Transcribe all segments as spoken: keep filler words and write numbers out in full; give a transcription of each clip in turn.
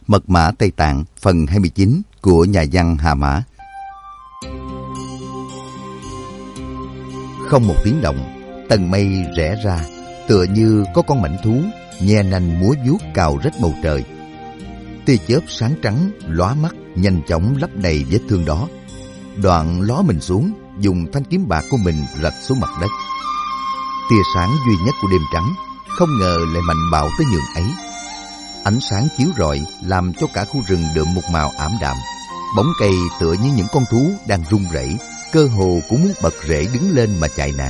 Mật mã Tây Tạng phần hai mươi chín của nhà văn Hà Mã. Không một tiếng động, tầng mây rẽ ra, tựa như có con mãnh thú nhe nanh múa vuốt cào rách bầu trời. Tia chớp sáng trắng lóa mắt nhanh chóng lấp đầy vết thương đó. Đoạn ló mình xuống, dùng thanh kiếm bạc của mình rạch xuống mặt đất. Tia sáng duy nhất của đêm trắng không ngờ lại mạnh bạo tới nhường ấy. Ánh sáng chiếu rọi làm cho cả khu rừng đượm một màu ảm đạm. Bóng cây tựa như những con thú đang run rẩy, cơ hồ cũng muốn bật rễ đứng lên mà chạy nạn.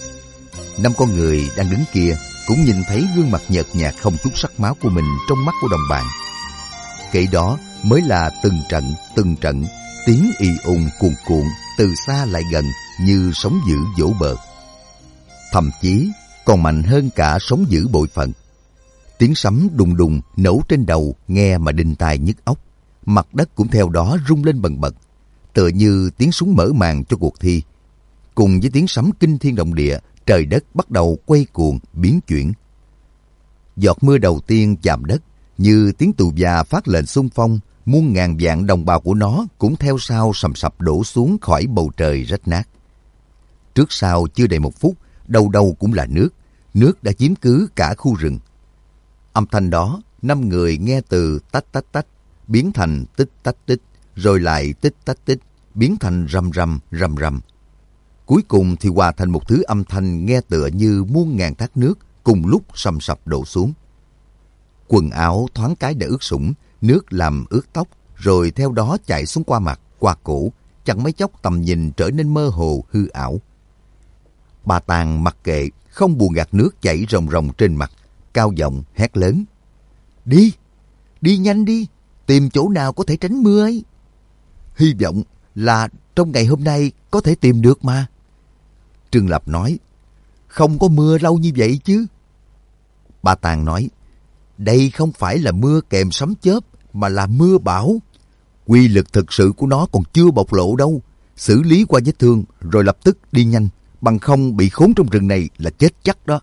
Năm con người đang đứng kia cũng nhìn thấy gương mặt nhợt nhạt không chút sắc máu của mình trong mắt của đồng bạn. Kể đó mới là từng trận từng trận tiếng ì ùng cuồn cuộn từ xa lại gần như sóng dữ vỗ bờ. Thậm chí còn mạnh hơn cả sóng dữ bội phận. Tiếng sấm đùng đùng nổ trên đầu nghe mà đinh tai nhức óc. Mặt đất cũng theo đó rung lên bần bật, tựa như tiếng súng mở màn cho cuộc thi. Cùng với tiếng sấm kinh thiên động địa, trời đất bắt đầu quay cuồng biến chuyển. Giọt mưa đầu tiên chạm đất như tiếng tù già phát lệnh xung phong, muôn ngàn vạn đồng bào của nó cũng theo sau sầm sập đổ xuống khỏi bầu trời rách nát. Trước sau chưa đầy một phút, đầu đầu cũng là nước, nước đã chiếm cứ cả khu rừng. Âm thanh đó, năm người nghe từ tách tách tách, biến thành tích tách tích, rồi lại tích tách tích, biến thành rầm rầm rầm rầm. Cuối cùng thì hòa thành một thứ âm thanh nghe tựa như muôn ngàn thác nước cùng lúc sầm sập đổ xuống. Quần áo thoáng cái đã ướt sũng, nước làm ướt tóc, rồi theo đó chảy xuống qua mặt, qua cổ, chẳng mấy chốc tầm nhìn trở nên mơ hồ hư ảo. Bà Tàng mặc kệ, không buồn gạt nước chảy ròng ròng trên mặt, cao giọng hét lớn: Đi, đi nhanh đi, tìm chỗ nào có thể tránh mưa ấy. Hy vọng là trong ngày hôm nay có thể tìm được mà. Trương Lập nói: Không có mưa lâu như vậy chứ. Bà Tàng nói: Đây không phải là mưa kèm sấm chớp, mà là mưa bão. Quy lực thực sự của nó còn chưa bộc lộ đâu. Xử lý qua vết thương rồi lập tức đi nhanh, bằng không bị khốn trong rừng này là chết chắc đó.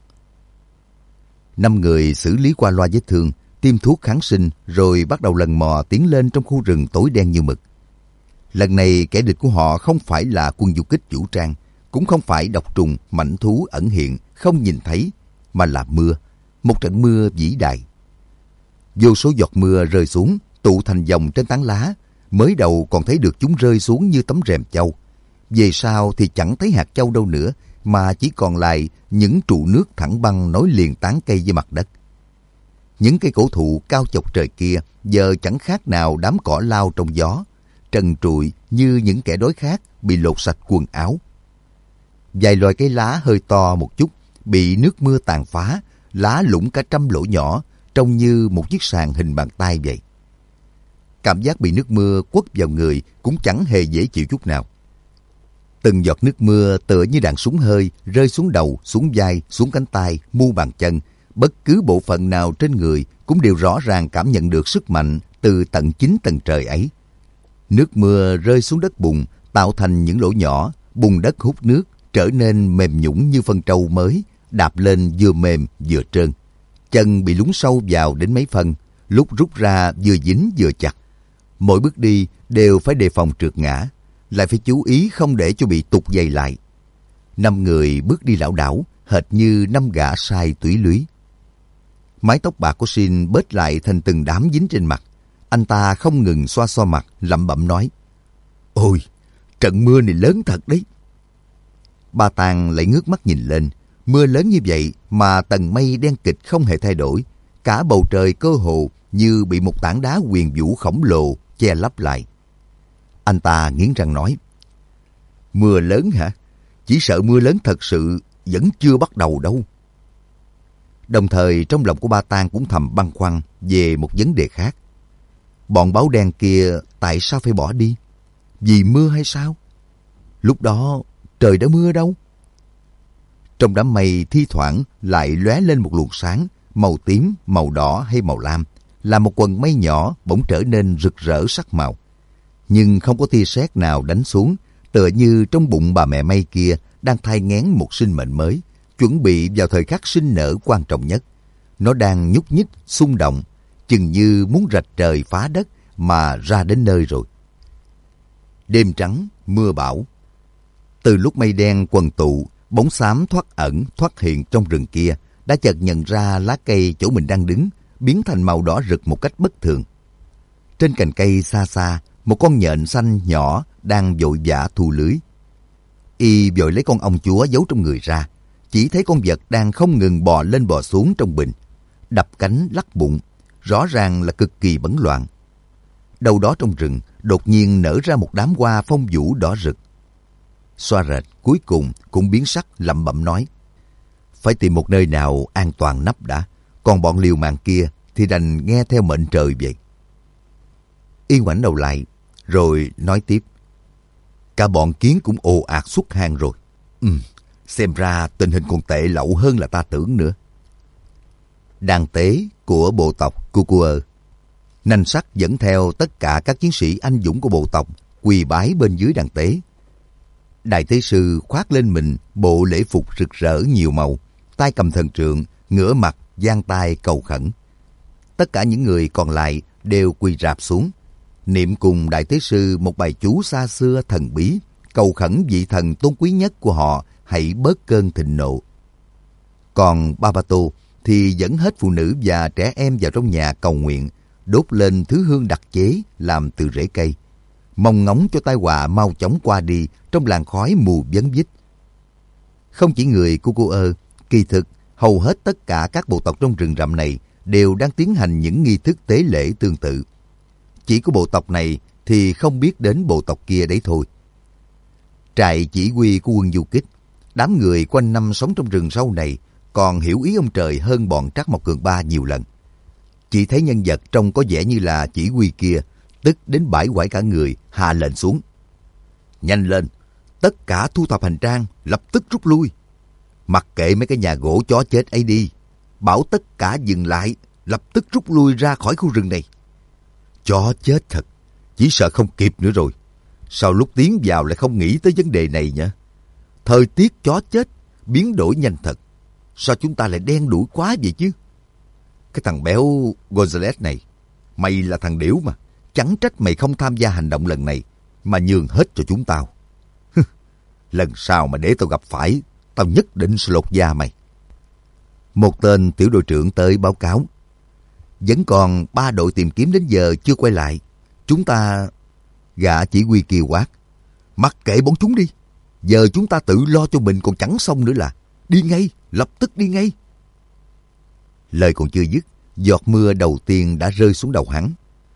Năm người xử lý qua loa vết thương, tiêm thuốc kháng sinh, rồi bắt đầu lần mò tiến lên trong khu rừng tối đen như mực. Lần này kẻ địch của họ không phải là quân du kích vũ trang, cũng không phải độc trùng, mãnh thú ẩn hiện không nhìn thấy, mà là mưa, một trận mưa vĩ đại. Vô số giọt mưa rơi xuống, tụ thành dòng trên tán lá. Mới đầu còn thấy được chúng rơi xuống như tấm rèm châu. Về sau thì chẳng thấy hạt châu đâu nữa, mà chỉ còn lại những trụ nước thẳng băng nối liền tán cây với mặt đất. Những cây cổ thụ cao chọc trời kia giờ chẳng khác nào đám cỏ lau trong gió, trần trụi như những kẻ đói khát bị lột sạch quần áo. Vài loài cây lá hơi to một chút bị nước mưa tàn phá, lá lủng cả trăm lỗ nhỏ, trông như một chiếc sàn hình bàn tay vậy. Cảm giác bị nước mưa quất vào người cũng chẳng hề dễ chịu chút nào. Từng giọt nước mưa tựa như đạn súng hơi rơi xuống đầu, xuống vai, xuống cánh tay, mu bàn chân. Bất cứ bộ phận nào trên người cũng đều rõ ràng cảm nhận được sức mạnh từ tận chín tầng trời ấy. Nước mưa rơi xuống đất bùn, tạo thành những lỗ nhỏ, bùn đất hút nước, trở nên mềm nhũn như phân trâu mới, đạp lên vừa mềm vừa trơn. Chân bị lún sâu vào đến mấy phân, lúc rút ra vừa dính vừa chặt. Mỗi bước đi đều phải đề phòng trượt ngã, lại phải chú ý không để cho bị tụt dày lại. Năm người bước đi lảo đảo, hệt như năm gã sai túy lúy. Mái tóc bạc của Sin bết lại thành từng đám dính trên mặt. Anh ta không ngừng xoa xoa mặt, lẩm bẩm nói: Ôi, trận mưa này lớn thật đấy. Ba Tàng lại ngước mắt nhìn lên. Mưa lớn như vậy mà tầng mây đen kịch không hề thay đổi. Cả bầu trời cơ hồ như bị một tảng đá huyền vũ khổng lồ che lấp lại. Anh ta nghiến răng nói: Mưa lớn hả? Chỉ sợ mưa lớn thật sự vẫn chưa bắt đầu đâu. Đồng thời trong lòng của Ba Tàng cũng thầm băn khoăn về một vấn đề khác. Bọn báo đen kia tại sao phải bỏ đi? Vì mưa hay sao? Lúc đó trời đã mưa đâu? Trong đám mây thi thoảng lại lóe lên một luồng sáng, màu tím, màu đỏ hay màu lam, là một quần mây nhỏ bỗng trở nên rực rỡ sắc màu. Nhưng không có tia sét nào đánh xuống, tựa như trong bụng bà mẹ mây kia đang thai nghén một sinh mệnh mới, chuẩn bị vào thời khắc sinh nở quan trọng nhất. Nó đang nhúc nhích, xung động, chừng như muốn rạch trời phá đất mà ra đến nơi rồi. Đêm trắng, mưa bão. Từ lúc mây đen quần tụ, bóng xám thoát ẩn thoát hiện trong rừng kia, đã chợt nhận ra lá cây chỗ mình đang đứng biến thành màu đỏ rực một cách bất thường. Trên cành cây xa xa, một con nhện xanh nhỏ đang vội vã thu lưới. Y vội lấy con ong chúa giấu trong người ra, chỉ thấy con vật đang không ngừng bò lên bò xuống trong bình, đập cánh lắc bụng, rõ ràng là cực kỳ bấn loạn. Đâu đó trong rừng đột nhiên nở ra một đám hoa phong vũ đỏ rực. Xoa rệt cuối cùng cũng biến sắc, lẩm bẩm nói: phải tìm một nơi nào an toàn nấp đã, còn bọn liều mạng kia thì đành nghe theo mệnh trời vậy. Y ngoảnh đầu lại rồi nói tiếp: cả bọn kiến cũng ồ ạt xuất hang rồi. Ừ, xem ra tình hình còn tệ lậu hơn là ta tưởng nữa. Đàn tế của bộ tộc Cucuơ, Nanh Sắc dẫn theo tất cả các chiến sĩ anh dũng của bộ tộc quỳ bái bên dưới đàn tế. Đại tế sư khoác lên mình bộ lễ phục rực rỡ nhiều màu, tay cầm thần trượng, ngửa mặt giang tay cầu khẩn. Tất cả những người còn lại đều quỳ rạp xuống, niệm cùng đại tế sư một bài chú xa xưa thần bí, cầu khẩn vị thần tôn quý nhất của họ hãy bớt cơn thịnh nộ. Còn Babato thì dẫn hết phụ nữ và trẻ em vào trong nhà cầu nguyện, đốt lên thứ hương đặc chế làm từ rễ cây, mong ngóng cho tai họa mau chóng qua đi trong làn khói mù vấn vít. Không chỉ người Cucuơ, kỳ thực hầu hết tất cả các bộ tộc trong rừng rậm này đều đang tiến hành những nghi thức tế lễ tương tự. Chỉ có bộ tộc này thì không biết đến bộ tộc kia đấy thôi. Trại chỉ huy của quân du kích, đám người quanh năm sống trong rừng sâu này còn hiểu ý ông trời hơn bọn Trác Mộc Cường Ba nhiều lần. Chỉ thấy nhân vật trông có vẻ như là chỉ huy kia, tức đến bãi quải cả người, hạ lệnh xuống: nhanh lên, tất cả thu thập hành trang, lập tức rút lui. Mặc kệ mấy cái nhà gỗ chó chết ấy đi, bảo tất cả dừng lại, lập tức rút lui ra khỏi khu rừng này. Chó chết thật, chỉ sợ không kịp nữa rồi. Sao lúc tiến vào lại không nghĩ tới vấn đề này nhỉ? Thời tiết chó chết biến đổi nhanh thật, sao chúng ta lại đen đủi quá vậy chứ? Cái thằng béo Gonzales này, mày là thằng điểu mà, chẳng trách mày không tham gia hành động lần này mà nhường hết cho chúng tao. Lần sau mà để tao gặp phải, tao nhất định sẽ lột da mày. Một tên tiểu đội trưởng tới báo cáo: vẫn còn ba đội tìm kiếm đến giờ chưa quay lại. Chúng ta... Gã chỉ huy kia quát: mặc kệ bọn chúng đi, giờ chúng ta tự lo cho mình còn chẳng xong nữa là. Đi ngay, lập tức đi ngay. Lời còn chưa dứt, giọt mưa đầu tiên đã rơi xuống đầu hắn.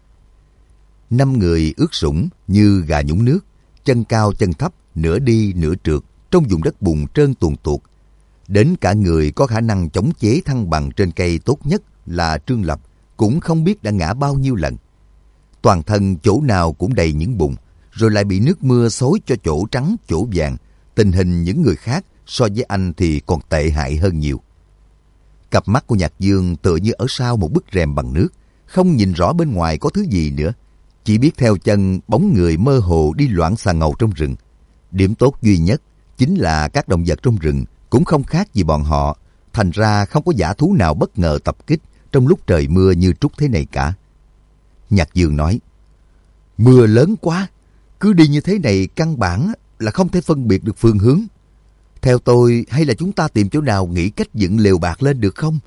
Năm người ướt sũng như gà nhúng nước, chân cao chân thấp, nửa đi nửa trượt trong vùng đất bùn trơn tuồn tuột. Đến cả người có khả năng chống chế thăng bằng trên cây tốt nhất là Trương Lập cũng không biết đã ngã bao nhiêu lần. Toàn thân chỗ nào cũng đầy những bùn, rồi lại bị nước mưa xối cho chỗ trắng chỗ vàng. Tình hình những người khác so với anh thì còn tệ hại hơn nhiều. Cặp mắt của Nhạc Dương tựa như ở sau một bức rèm bằng nước, không nhìn rõ bên ngoài có thứ gì nữa, chỉ biết theo chân bóng người mơ hồ đi loạn xà ngầu trong rừng. Điểm tốt duy nhất chính là các động vật trong rừng cũng không khác gì bọn họ, thành ra không có dã thú nào bất ngờ tập kích trong lúc trời mưa như trút thế này cả. Nhạc Dương nói: mưa lớn quá, cứ đi như thế này căn bản là không thể phân biệt được phương hướng. Theo tôi, hay là chúng ta tìm chỗ nào nghĩ cách dựng lều bạt lên được không?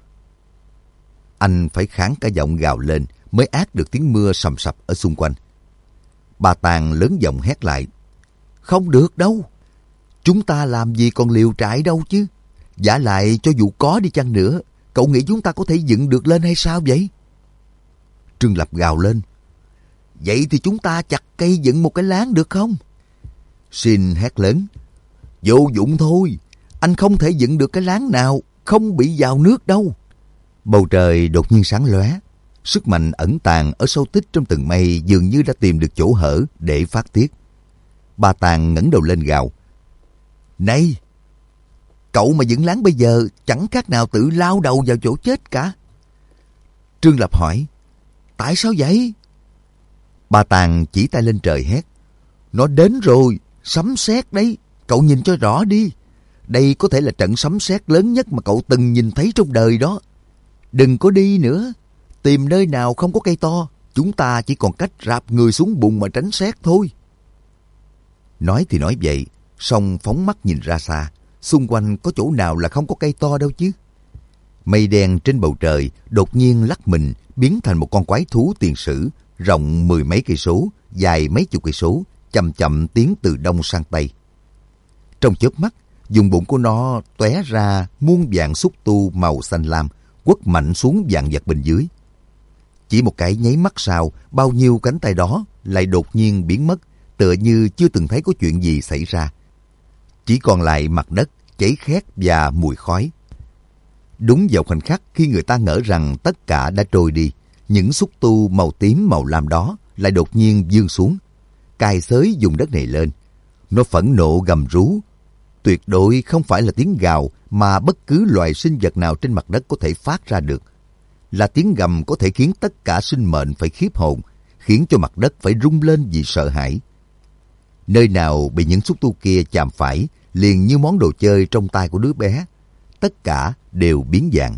Anh phải kháng cả giọng gào lên mới át được tiếng mưa sầm sập ở xung quanh. Bà Tàng lớn giọng hét lại: không được đâu, chúng ta làm gì còn liều trại đâu chứ. Vả lại cho dù có đi chăng nữa, cậu nghĩ chúng ta có thể dựng được lên hay sao vậy? Trương Lập gào lên: vậy thì chúng ta chặt cây dựng một cái láng được không? Xin hét lớn: vô dụng thôi, anh không thể dựng được cái láng nào không bị vào nước đâu. Bầu trời đột nhiên sáng lóe, sức mạnh ẩn tàng ở sâu tích trong tầng mây dường như đã tìm được chỗ hở để phát tiết. Bà Tàng ngẩng đầu lên gào: này, cậu mà dựng láng bây giờ chẳng khác nào tự lao đầu vào chỗ chết cả. Trương Lập hỏi: tại sao vậy? Bà Tàng chỉ tay lên trời hét: nó đến rồi, sấm sét đấy, cậu nhìn cho rõ đi. Đây có thể là trận sấm sét lớn nhất mà cậu từng nhìn thấy trong đời đó. Đừng có đi nữa, Tìm nơi nào không có cây to, chúng ta chỉ còn cách rạp người xuống bùn mà tránh sét thôi. Nói thì nói vậy, song phóng mắt nhìn ra xa, xung quanh có chỗ nào là không có cây to đâu chứ. Mây đen trên bầu trời đột nhiên lắc mình, biến thành một con quái thú tiền sử, rộng mười mấy cây số, dài mấy chục cây số, chậm chậm tiến từ đông sang tây. Trong chớp mắt, vùng bụng của nó tóe ra muôn vàn xúc tu màu xanh lam, quất mạnh xuống vạn vật bên dưới. Chỉ một cái nháy mắt sau, bao nhiêu cánh tay đó lại đột nhiên biến mất, tựa như chưa từng thấy có chuyện gì xảy ra. Chỉ còn lại mặt đất cháy khét và mùi khói. Đúng vào khoảnh khắc khi người ta ngỡ rằng tất cả đã trôi đi, những xúc tu màu tím màu lam đó lại đột nhiên vươn xuống, cài xới vùng đất này lên. Nó phẫn nộ gầm rú, tuyệt đối không phải là tiếng gào mà bất cứ loài sinh vật nào trên mặt đất có thể phát ra được. Là tiếng gầm có thể khiến tất cả sinh mệnh phải khiếp hồn, khiến cho mặt đất phải rung lên vì sợ hãi. Nơi nào bị những xúc tu kia chạm phải, liền như món đồ chơi trong tay của đứa bé, tất cả đều biến dạng.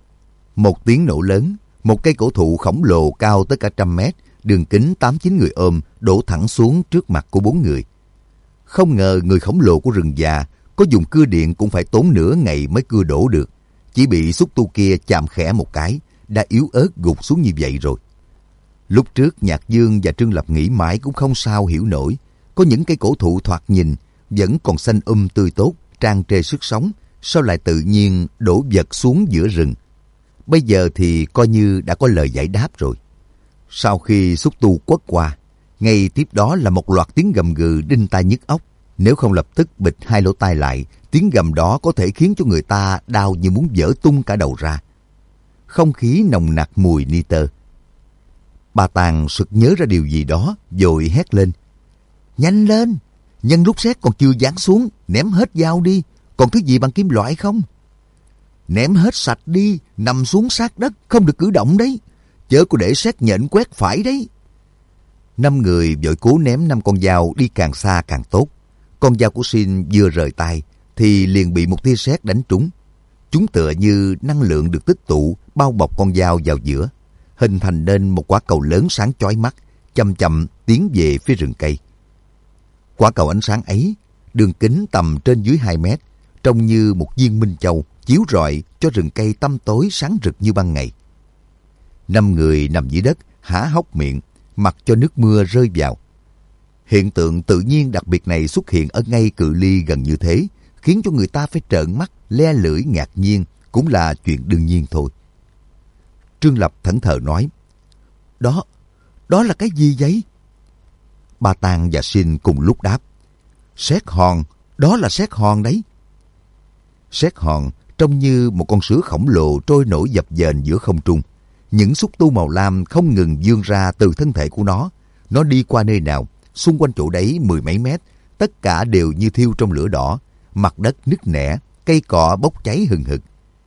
Một tiếng nổ lớn, một cây cổ thụ khổng lồ cao tới cả trăm mét, đường kính tám chín người ôm, đổ thẳng xuống trước mặt của bốn người. Không ngờ người khổng lồ của rừng già có dùng cưa điện cũng phải tốn nửa ngày mới cưa đổ được. Chỉ bị xúc tu kia chạm khẽ một cái, đã yếu ớt gục xuống như vậy rồi. Lúc trước Nhạc Dương và Trương Lập nghĩ mãi cũng không sao hiểu nổi. Có những cây cổ thụ thoạt nhìn vẫn còn xanh um tươi tốt, tràn trề sức sống, sao lại tự nhiên đổ vật xuống giữa rừng. Bây giờ thì coi như đã có lời giải đáp rồi. Sau khi xúc tu quất qua, ngay tiếp đó là một loạt tiếng gầm gừ đinh tai nhức óc. Nếu không lập tức bịt hai lỗ tai lại, tiếng gầm đó có thể khiến cho người ta đau như muốn vỡ tung cả đầu ra. Không khí nồng nặc mùi nitơ. Bà Tàng sực nhớ ra điều gì đó, vội hét lên. Nhanh lên! Nhân lúc sét còn chưa giáng xuống, ném hết dao đi. Còn thứ gì bằng kim loại không? Ném hết sạch đi, nằm xuống sát đất, không được cử động đấy. Chớ có để sét nhện quét phải đấy. Năm người vội cố ném năm con dao đi càng xa càng tốt. Con dao của Sin vừa rời tay, thì liền bị một tia sét đánh trúng. Chúng tựa như năng lượng được tích tụ, bao bọc con dao vào giữa, hình thành nên một quả cầu lớn sáng chói mắt, chậm chậm tiến về phía rừng cây. Quả cầu ánh sáng ấy, đường kính tầm trên dưới hai mét, trông như một viên minh châu, chiếu rọi cho rừng cây tăm tối sáng rực như ban ngày. Năm người nằm dưới đất, há hốc miệng, mặc cho nước mưa rơi vào. Hiện tượng tự nhiên đặc biệt này xuất hiện ở ngay cự ly gần như thế, khiến cho người ta phải trợn mắt, le lưỡi ngạc nhiên, cũng là chuyện đương nhiên thôi. Trương Lập thẫn thờ nói, Đó, đó là cái gì vậy? Ba Tàng và Sin cùng lúc đáp, Sét hòn, đó là sét hòn đấy. Sét hòn trông như một con sứa khổng lồ trôi nổi dập dềnh giữa không trung. Những xúc tu màu lam không ngừng vươn ra từ thân thể của nó. Nó đi qua nơi nào, xung quanh chỗ đấy mười mấy mét, tất cả đều như thiêu trong lửa đỏ. Mặt đất nứt nẻ, cây cọ bốc cháy hừng hực.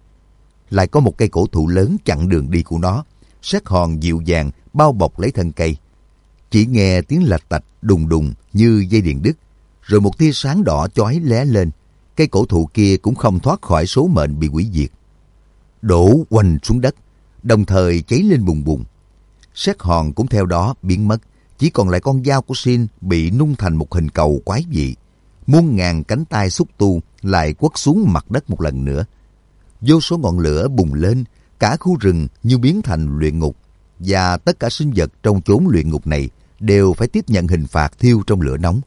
Lại có một cây cổ thụ lớn chặn đường đi của nó. Sét hòn dịu dàng bao bọc lấy thân cây. Chỉ nghe tiếng lạch tạch đùng đùng như dây điện đứt, rồi một tia sáng đỏ chói lóe lên. Cây cổ thụ kia cũng không thoát khỏi số mệnh bị hủy diệt, đổ quanh xuống đất, đồng thời cháy lên bùng bùng. Sét hòn cũng theo đó biến mất, chỉ còn lại con dao của Sin bị nung thành một hình cầu quái dị. Muôn ngàn cánh tay xúc tu lại quất xuống mặt đất một lần nữa. Vô số ngọn lửa bùng lên, cả khu rừng như biến thành luyện ngục, và tất cả sinh vật trong chốn luyện ngục này đều phải tiếp nhận hình phạt thiêu trong lửa nóng.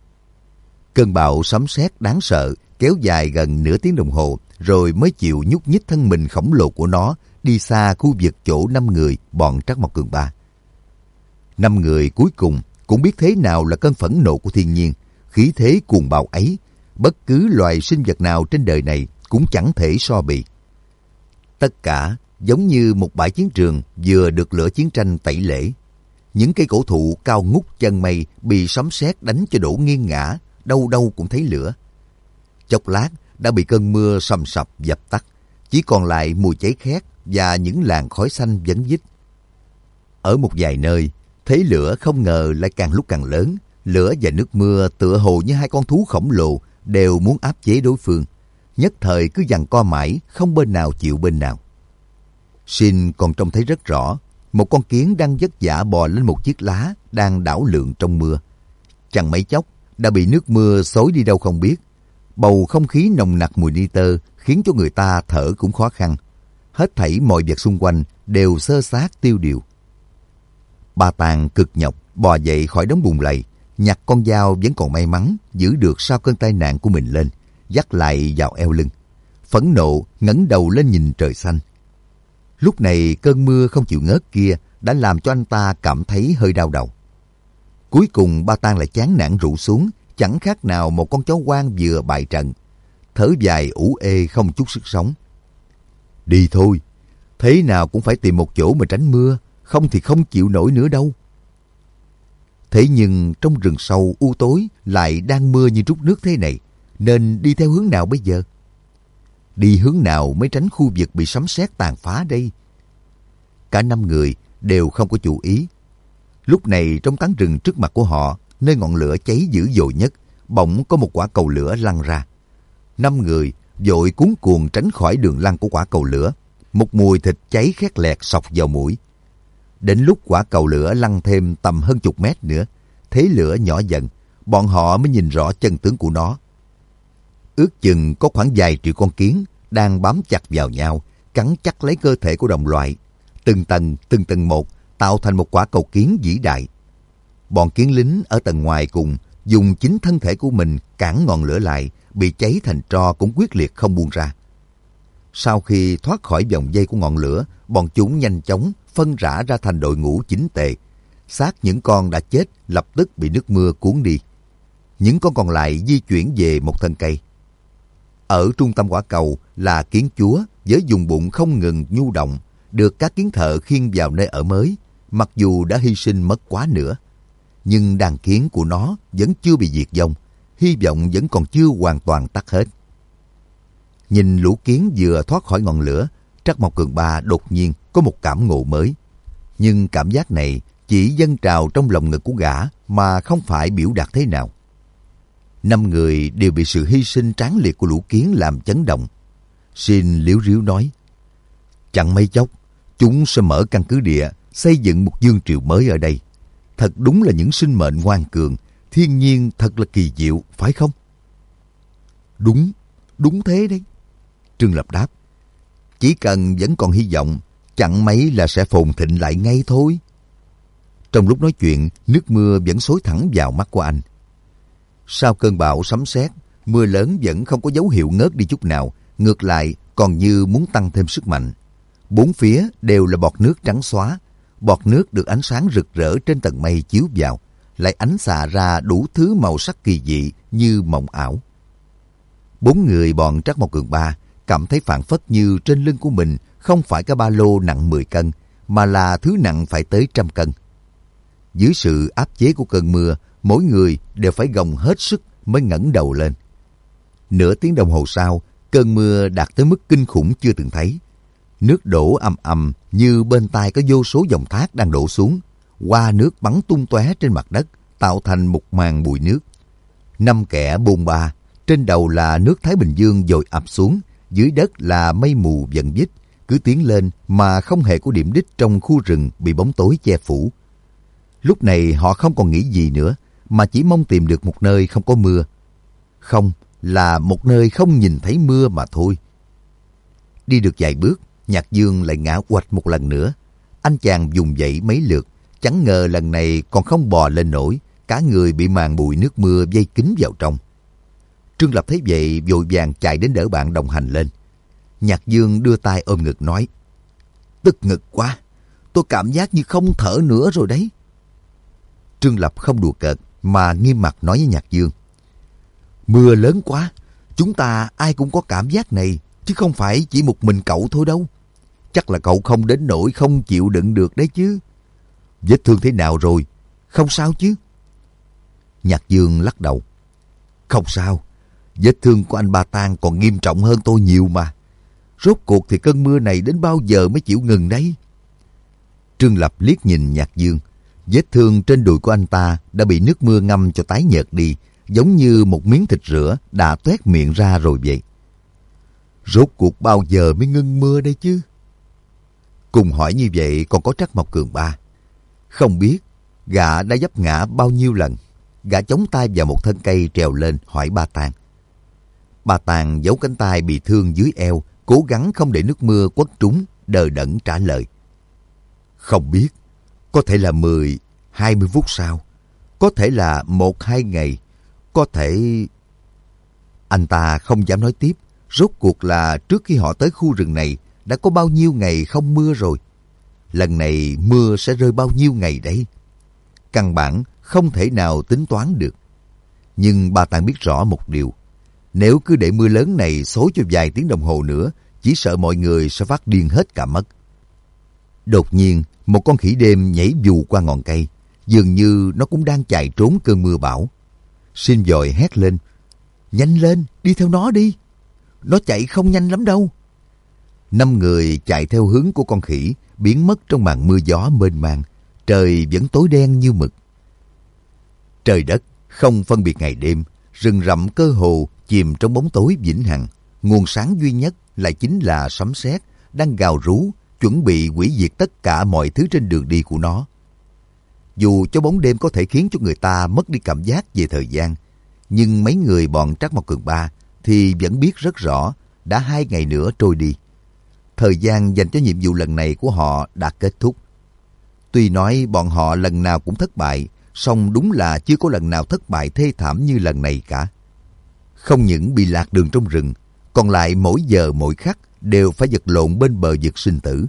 Cơn bão sấm sét đáng sợ kéo dài gần nửa tiếng đồng hồ, rồi mới chịu nhúc nhích thân mình khổng lồ của nó đi xa khu vực chỗ năm người bọn Trắc Mộc Cường Ba. Năm người cuối cùng cũng biết thế nào là cơn phẫn nộ của thiên nhiên, khí thế cuồng bạo ấy, bất cứ loài sinh vật nào trên đời này cũng chẳng thể so bì. Tất cả giống như một bãi chiến trường vừa được lửa chiến tranh tẩy lễ. Những cây cổ thụ cao ngút chân mây bị sấm sét đánh cho đổ nghiêng ngã, đâu đâu cũng thấy lửa. Chốc lát đã bị cơn mưa sầm sập dập tắt, chỉ còn lại mùi cháy khét và những làn khói xanh vấn vít. Ở một vài nơi, thế lửa không ngờ lại càng lúc càng lớn. Lửa và nước mưa tựa hồ như hai con thú khổng lồ đều muốn áp chế đối phương. Nhất thời cứ giằng co mãi, không bên nào chịu bên nào. Xin còn trông thấy rất rõ, một con kiến đang vất vả bò lên một chiếc lá đang đảo lượn trong mưa. Chẳng mấy chốc đã bị nước mưa xối đi đâu không biết. Bầu không khí nồng nặc mùi nitơ khiến cho người ta thở cũng khó khăn. Hết thảy mọi vật xung quanh đều xơ xác tiêu điều. Ba Tàng cực nhọc bò dậy khỏi đống bùn lầy, nhặt con dao vẫn còn may mắn giữ được sau cơn tai nạn của mình lên, dắt lại vào eo lưng. Phẫn nộ ngẩng đầu lên nhìn trời xanh. Lúc này cơn mưa không chịu ngớt kia đã làm cho anh ta cảm thấy hơi đau đầu. Cuối cùng Ba Tàng lại chán nản rũ xuống, chẳng khác nào một con chó hoang vừa bại trận. Thở dài ủ ê không chút sức sống. Đi thôi, thế nào cũng phải tìm một chỗ mà tránh mưa, không thì không chịu nổi nữa đâu. Thế nhưng trong rừng sâu u tối lại đang mưa như trút nước thế này, nên đi theo hướng nào bây giờ? Đi hướng nào mới tránh khu vực bị sấm sét tàn phá đây? Cả năm người đều không có chủ ý. Lúc này trong tán rừng trước mặt của họ, nơi ngọn lửa cháy dữ dội nhất, bỗng có một quả cầu lửa lăn ra. Năm người vội cuống cuồng tránh khỏi đường lăn của quả cầu lửa. Một mùi thịt cháy khét lẹt xộc vào mũi. Đến lúc quả cầu lửa lăn thêm tầm hơn chục mét nữa, thế lửa nhỏ dần, bọn họ mới nhìn rõ chân tướng của nó. Ước chừng có khoảng vài triệu con kiến đang bám chặt vào nhau, cắn chắc lấy cơ thể của đồng loại. Từng tầng, từng tầng một, tạo thành một quả cầu kiến vĩ đại. Bọn kiến lính ở tầng ngoài cùng dùng chính thân thể của mình cản ngọn lửa lại, bị cháy thành tro cũng quyết liệt không buông ra. Sau khi thoát khỏi vòng dây của ngọn lửa, bọn chúng nhanh chóng phân rã ra thành đội ngũ chỉnh tề. Xác những con đã chết lập tức bị nước mưa cuốn đi. Những con còn lại di chuyển về một thân cây. Ở trung tâm quả cầu là kiến chúa với vùng bụng không ngừng nhu động, được các kiến thợ khiêng vào nơi ở mới, mặc dù đã hy sinh mất quá nữa. Nhưng đàn kiến của nó vẫn chưa bị diệt vong, hy vọng vẫn còn chưa hoàn toàn tắt hết. Nhìn lũ kiến vừa thoát khỏi ngọn lửa, Trắc Mộc Cường Ba đột nhiên có một cảm ngộ mới. Nhưng cảm giác này chỉ dâng trào trong lòng ngực của gã mà không phải biểu đạt thế nào. Năm người đều bị sự hy sinh tráng liệt của lũ kiến làm chấn động. Xin liếu riếu nói, chẳng mấy chốc, chúng sẽ mở căn cứ địa, xây dựng một vương triều mới ở đây. Thật đúng là những sinh mệnh ngoan cường, thiên nhiên thật là kỳ diệu, phải không? Đúng, đúng thế đấy. Trương Lập đáp, chỉ cần vẫn còn hy vọng, chẳng mấy là sẽ phồn thịnh lại ngay thôi. Trong lúc nói chuyện, nước mưa vẫn xối thẳng vào mắt của anh. Sau cơn bão sấm sét, mưa lớn vẫn không có dấu hiệu ngớt đi chút nào, ngược lại còn như muốn tăng thêm sức mạnh. Bốn phía đều là bọt nước trắng xóa, bọt nước được ánh sáng rực rỡ trên tầng mây chiếu vào, lại ánh xạ ra đủ thứ màu sắc kỳ dị như mộng ảo. Bốn người bọn Trắc Mộc Cường Ba cảm thấy phảng phất như trên lưng của mình không phải cái ba lô nặng mười cân, mà là thứ nặng phải tới trăm cân. Dưới sự áp chế của cơn mưa, mỗi người đều phải gồng hết sức mới ngẩng đầu lên. Nửa tiếng đồng hồ sau, cơn mưa đạt tới mức kinh khủng chưa từng thấy. Nước đổ ầm ầm như bên tai có vô số dòng thác đang đổ xuống. Hoa nước bắn tung tóe trên mặt đất, tạo thành một màn bụi nước. Năm kẻ bôn ba, trên đầu là nước Thái Bình Dương dội ập xuống, dưới đất là mây mù vần vít, cứ tiến lên mà không hề có điểm đích trong khu rừng bị bóng tối che phủ. Lúc này họ không còn nghĩ gì nữa, mà chỉ mong tìm được một nơi không có mưa. Không, là một nơi không nhìn thấy mưa mà thôi. Đi được vài bước, Nhạc Dương lại ngã quạch một lần nữa. Anh chàng vùng dậy mấy lượt, chẳng ngờ lần này còn không bò lên nổi, cả người bị màn bụi nước mưa vây kín vào trong. Trương Lập thấy vậy vội vàng chạy đến đỡ bạn đồng hành lên. Nhạc Dương đưa tay ôm ngực nói, tức ngực quá, tôi cảm giác như không thở nữa rồi đấy. Trương Lập không đùa cợt mà nghiêm mặt nói với Nhạc Dương, mưa lớn quá, chúng ta ai cũng có cảm giác này, chứ không phải chỉ một mình cậu thôi đâu. Chắc là cậu không đến nỗi không chịu đựng được đấy chứ. Vết thương thế nào rồi? Không sao chứ? Nhạc Dương lắc đầu. Không sao, vết thương của anh Ba Tang còn nghiêm trọng hơn tôi nhiều mà. Rốt cuộc thì cơn mưa này đến bao giờ mới chịu ngừng đấy? Trương Lập liếc nhìn Nhạc Dương. Vết thương trên đùi của anh ta đã bị nước mưa ngâm cho tái nhợt đi, giống như một miếng thịt rữa đã toét miệng ra rồi vậy. Rốt cuộc bao giờ mới ngưng mưa đây chứ? Cùng hỏi như vậy còn có Trắc Mộc Cường Ba. Không biết gã đã vấp ngã bao nhiêu lần. Gã chống tay vào một thân cây trèo lên hỏi Ba Tàng. Ba Tàng giấu cánh tay bị thương dưới eo, cố gắng không để nước mưa quất trúng, đờ đẫn trả lời. Không biết, có thể là mười, hai mươi phút sau, có thể là một hai ngày, có thể... Anh ta không dám nói tiếp, rốt cuộc là trước khi họ tới khu rừng này đã có bao nhiêu ngày không mưa rồi. Lần này mưa sẽ rơi bao nhiêu ngày đấy? Căn bản không thể nào tính toán được. Nhưng Ba Tàng biết rõ một điều. Nếu cứ để mưa lớn này xối cho vài tiếng đồng hồ nữa, chỉ sợ mọi người sẽ phát điên hết cả mất. Đột nhiên, một con khỉ đêm nhảy vù qua ngọn cây. Dường như nó cũng đang chạy trốn cơn mưa bão. Xin vội hét lên. Nhanh lên, đi theo nó đi. Nó chạy không nhanh lắm đâu. Năm người chạy theo hướng của con khỉ, biến mất trong màn mưa gió mênh mang. Trời vẫn tối đen như mực. Trời đất không phân biệt ngày đêm, rừng rậm cơ hồ chìm trong bóng tối vĩnh hằng. Nguồn sáng duy nhất lại chính là sấm sét đang gào rú, chuẩn bị hủy diệt tất cả mọi thứ trên đường đi của nó. Dù cho bóng đêm có thể khiến cho người ta mất đi cảm giác về thời gian, nhưng mấy người bọn Trắc Mộc Cường Ba thì vẫn biết rất rõ đã hai ngày nữa trôi đi. Thời gian dành cho nhiệm vụ lần này của họ đã kết thúc. Tuy nói bọn họ lần nào cũng thất bại, song đúng là chưa có lần nào thất bại thê thảm như lần này cả. Không những bị lạc đường trong rừng, còn lại mỗi giờ mỗi khắc đều phải vật lộn bên bờ vực sinh tử.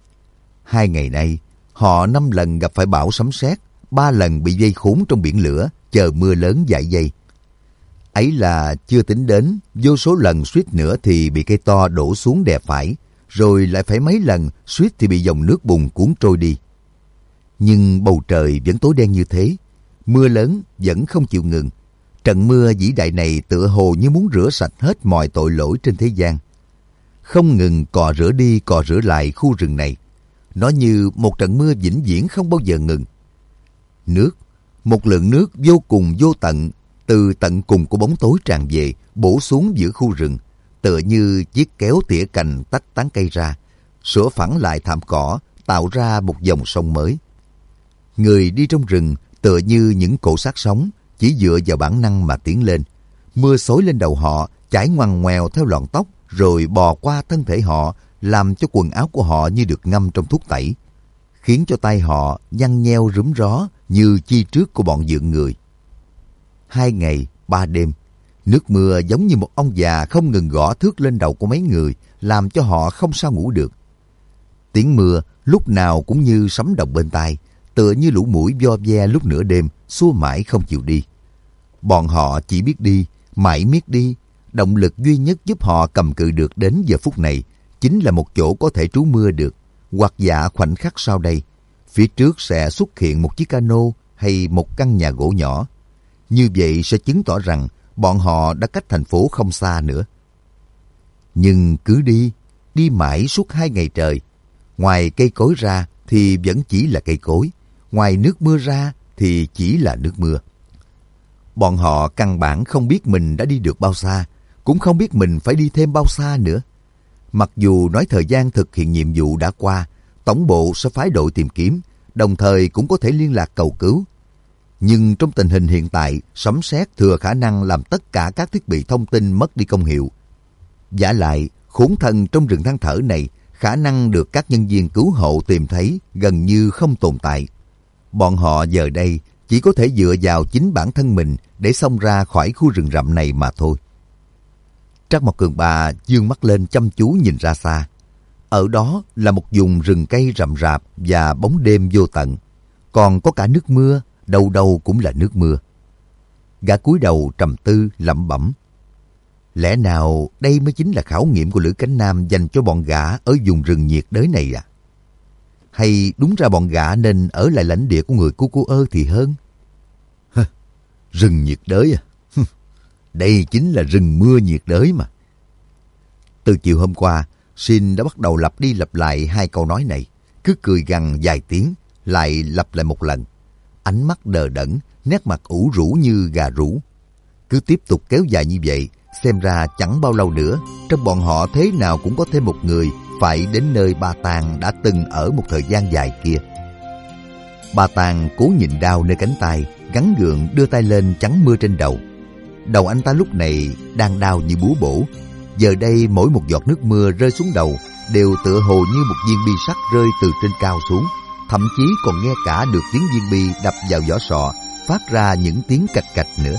Hai ngày nay, họ năm lần gặp phải bão sấm sét, ba lần bị dây khốn trong biển lửa, chờ mưa lớn dại dây. Ấy là chưa tính đến vô số lần suýt nữa thì bị cây to đổ xuống đè phải, rồi lại phải mấy lần suýt thì bị dòng nước bùn cuốn trôi đi. Nhưng bầu trời vẫn tối đen như thế, mưa lớn vẫn không chịu ngừng. Trận mưa vĩ đại này tựa hồ như muốn rửa sạch hết mọi tội lỗi trên thế gian. Không ngừng cò rửa đi cò rửa lại khu rừng này. Nó như một trận mưa vĩnh viễn không bao giờ ngừng. Nước, một lượng nước vô cùng vô tận, từ tận cùng của bóng tối tràn về, bổ xuống giữa khu rừng, tựa như chiếc kéo tỉa cành tách tán cây ra, sửa phẳng lại thảm cỏ, tạo ra một dòng sông mới. Người đi trong rừng tựa như những cỗ xác sống, chỉ dựa vào bản năng mà tiến lên. Mưa xối lên đầu họ, chảy ngoằn ngoèo theo lọn tóc, rồi bò qua thân thể họ, làm cho quần áo của họ như được ngâm trong thuốc tẩy, khiến cho tay họ nhăn nheo rúm ró như chi trước của bọn dượng người. Hai ngày, ba đêm, nước mưa giống như một ông già không ngừng gõ thước lên đầu của mấy người, làm cho họ không sao ngủ được. Tiếng mưa lúc nào cũng như sấm động bên tai, tựa như lũ muỗi vo ve lúc nửa đêm, xua mãi không chịu đi. Bọn họ chỉ biết đi, mãi miết đi. Động lực duy nhất giúp họ cầm cự được đến giờ phút này chính là một chỗ có thể trú mưa được, hoặc dạ khoảnh khắc sau đây, phía trước sẽ xuất hiện một chiếc cano hay một căn nhà gỗ nhỏ. Như vậy sẽ chứng tỏ rằng bọn họ đã cách thành phố không xa nữa. Nhưng cứ đi, đi mãi suốt hai ngày trời. Ngoài cây cối ra thì vẫn chỉ là cây cối, ngoài nước mưa ra thì chỉ là nước mưa. Bọn họ căn bản không biết mình đã đi được bao xa, cũng không biết mình phải đi thêm bao xa nữa. Mặc dù nói thời gian thực hiện nhiệm vụ đã qua, tổng bộ sẽ phái đội tìm kiếm, đồng thời cũng có thể liên lạc cầu cứu. Nhưng trong tình hình hiện tại, sấm sét thừa khả năng làm tất cả các thiết bị thông tin mất đi công hiệu. Vả lại, khốn thần trong rừng than thở này, khả năng được các nhân viên cứu hộ tìm thấy gần như không tồn tại. Bọn họ giờ đây chỉ có thể dựa vào chính bản thân mình để xông ra khỏi khu rừng rậm này mà thôi. Trắc Mộc Cường Ba dương mắt lên chăm chú nhìn ra xa. Ở đó là một vùng rừng cây rậm rạp và bóng đêm vô tận. Còn có cả nước mưa, đâu đâu cũng là nước mưa. Gã cúi đầu trầm tư lẩm bẩm. Lẽ nào đây mới chính là khảo nghiệm của Lữ Cánh Nam dành cho bọn gã ở vùng rừng nhiệt đới này à? Hay đúng ra bọn gã nên ở lại lãnh địa của người Cu Cu Ơ thì hơn? Hơ, rừng nhiệt đới à? Đây chính là rừng mưa nhiệt đới mà. Từ chiều hôm qua, Shin đã bắt đầu lặp đi lặp lại hai câu nói này, cứ cười gằn vài tiếng, lại lặp lại một lần. Ánh mắt đờ đẫn, nét mặt ủ rũ như gà rũ. Cứ tiếp tục kéo dài như vậy, xem ra chẳng bao lâu nữa, trong bọn họ thế nào cũng có thêm một người phải đến nơi Ba Tàng đã từng ở một thời gian dài kia. Ba Tàng cố nhịn đau nơi cánh tay, gắng gượng đưa tay lên chắn mưa trên đầu. Đầu anh ta lúc này đang đau như búa bổ. Giờ đây mỗi một giọt nước mưa rơi xuống đầu đều tựa hồ như một viên bi sắt rơi từ trên cao xuống. Thậm chí còn nghe cả được tiếng viên bi đập vào vỏ sọ, phát ra những tiếng cạch cạch nữa.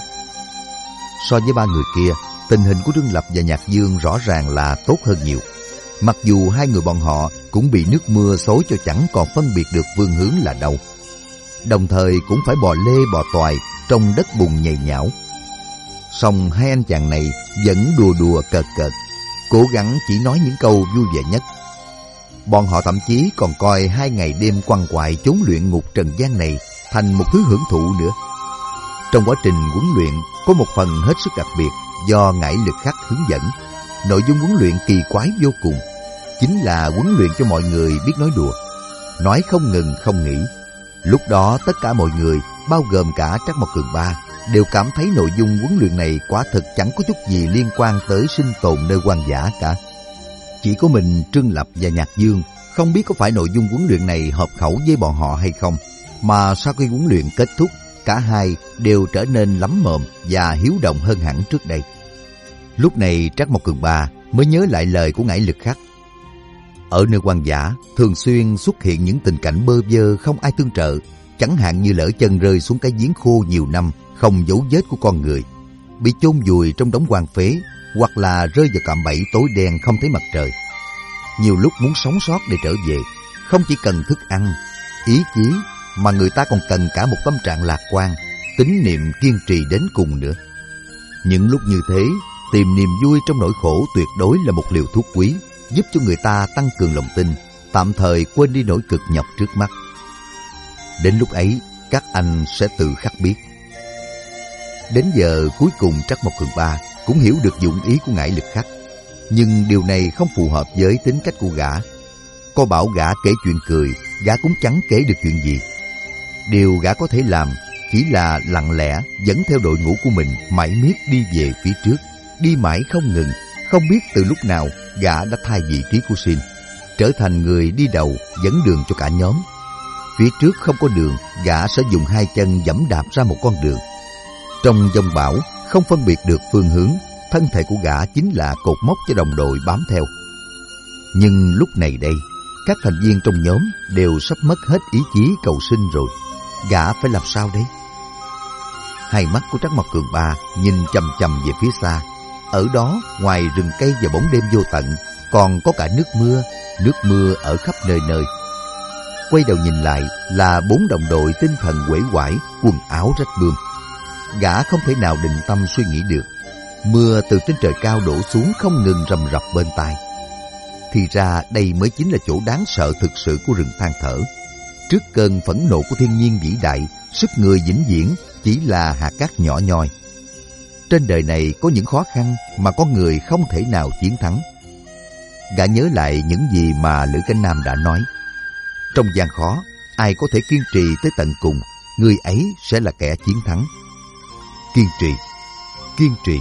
So với ba người kia, tình hình của Trương Lập và Nhạc Dương rõ ràng là tốt hơn nhiều. Mặc dù hai người bọn họ cũng bị nước mưa xối cho chẳng còn phân biệt được phương hướng là đâu. Đồng thời cũng phải bò lê bò toài trong đất bùn nhầy nhão. Song hai anh chàng này vẫn đùa đùa cợt cợt, cố gắng chỉ nói những câu vui vẻ nhất. Bọn họ thậm chí còn coi hai ngày đêm quằn quại chốn luyện ngục trần gian này thành một thứ hưởng thụ nữa. Trong quá trình huấn luyện có một phần hết sức đặc biệt do Ngải Lực Khắc hướng dẫn. Nội dung huấn luyện kỳ quái vô cùng, chính là huấn luyện cho mọi người biết nói đùa, nói không ngừng không nghỉ. Lúc đó tất cả mọi người, bao gồm cả Trắc Mộc Cường Ba, đều cảm thấy nội dung huấn luyện này quả thực chẳng có chút gì liên quan tới sinh tồn nơi hoang dã cả. Chỉ có mình Trương Lập và Nhạc Dương không biết có phải nội dung huấn luyện này hợp khẩu với bọn họ hay không, mà sau khi huấn luyện kết thúc, cả hai đều trở nên lắm mồm và hiếu động hơn hẳn trước đây. Lúc này Trắc Mộc Cường Ba mới nhớ lại lời của Ngải Lực Khắc. Ở nơi hoang dã thường xuyên xuất hiện những tình cảnh bơ vơ không ai tương trợ, chẳng hạn như lỡ chân rơi xuống cái giếng khô nhiều năm không dấu vết của con người, bị chôn vùi trong đống hoang phế, hoặc là rơi vào cạm bẫy tối đen không thấy mặt trời. Nhiều lúc muốn sống sót để trở về, không chỉ cần thức ăn, ý chí, mà người ta còn cần cả một tâm trạng lạc quan, tín niệm kiên trì đến cùng nữa. Những lúc như thế, tìm niềm vui trong nỗi khổ tuyệt đối là một liều thuốc quý, giúp cho người ta tăng cường lòng tin, tạm thời quên đi nỗi cực nhọc trước mắt. Đến lúc ấy, các anh sẽ tự khắc biết. Đến giờ cuối cùng Trắc Mộc Cường Ba cũng hiểu được dụng ý của Ngải Lực Khắc, nhưng điều này không phù hợp với tính cách của gã. Có bảo gã kể chuyện cười, gã cũng chẳng kể được chuyện gì. Điều gã có thể làm chỉ là lặng lẽ dẫn theo đội ngũ của mình mãi miết đi về phía trước, đi mãi không ngừng. Không biết từ lúc nào gã đã thay vị trí của Xin, trở thành người đi đầu dẫn đường cho cả nhóm. Phía trước không có đường, gã sẽ dùng hai chân giẫm đạp ra một con đường. Trong dông bão không phân biệt được phương hướng, thân thể của gã chính là cột mốc cho đồng đội bám theo. Nhưng lúc này đây, các thành viên trong nhóm đều sắp mất hết ý chí cầu sinh rồi. Gã phải làm sao đây? Hai mắt của Trắc Mộc Cường Ba nhìn chằm chằm về phía xa. Ở đó, ngoài rừng cây và bóng đêm vô tận, còn có cả nước mưa, nước mưa ở khắp nơi nơi. Quay đầu nhìn lại là bốn đồng đội tinh thần uể oải, quần áo rách bươm. Gã không thể nào định tâm suy nghĩ được. Mưa từ trên trời cao đổ xuống không ngừng rầm rập bên tai. Thì ra đây mới chính là chỗ đáng sợ thực sự của rừng than thở. Trước cơn phẫn nộ của thiên nhiên vĩ đại, sức người vĩnh viễn chỉ là hạt cát nhỏ nhoi. Trên đời này có những khó khăn mà con người không thể nào chiến thắng. Gã nhớ lại những gì mà Lữ Cảnh Nam đã nói. Trong gian khó, ai có thể kiên trì tới tận cùng, người ấy sẽ là kẻ chiến thắng. Kiên trì, kiên trì.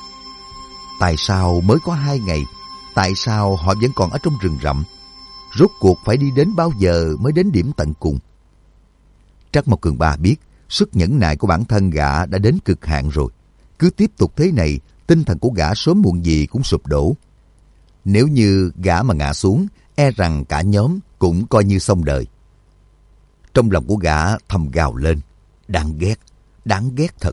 Tại sao mới có hai ngày? Tại sao họ vẫn còn ở trong rừng rậm? Rốt cuộc phải đi đến bao giờ mới đến điểm tận cùng? Trắc Mộc Cường Ba biết sức nhẫn nại của bản thân gã đã đến cực hạn rồi. Cứ tiếp tục thế này, tinh thần của gã sớm muộn gì cũng sụp đổ. Nếu như gã mà ngã xuống, e rằng cả nhóm cũng coi như xong đời. Trong lòng của gã thầm gào lên, đáng ghét, đáng ghét thật.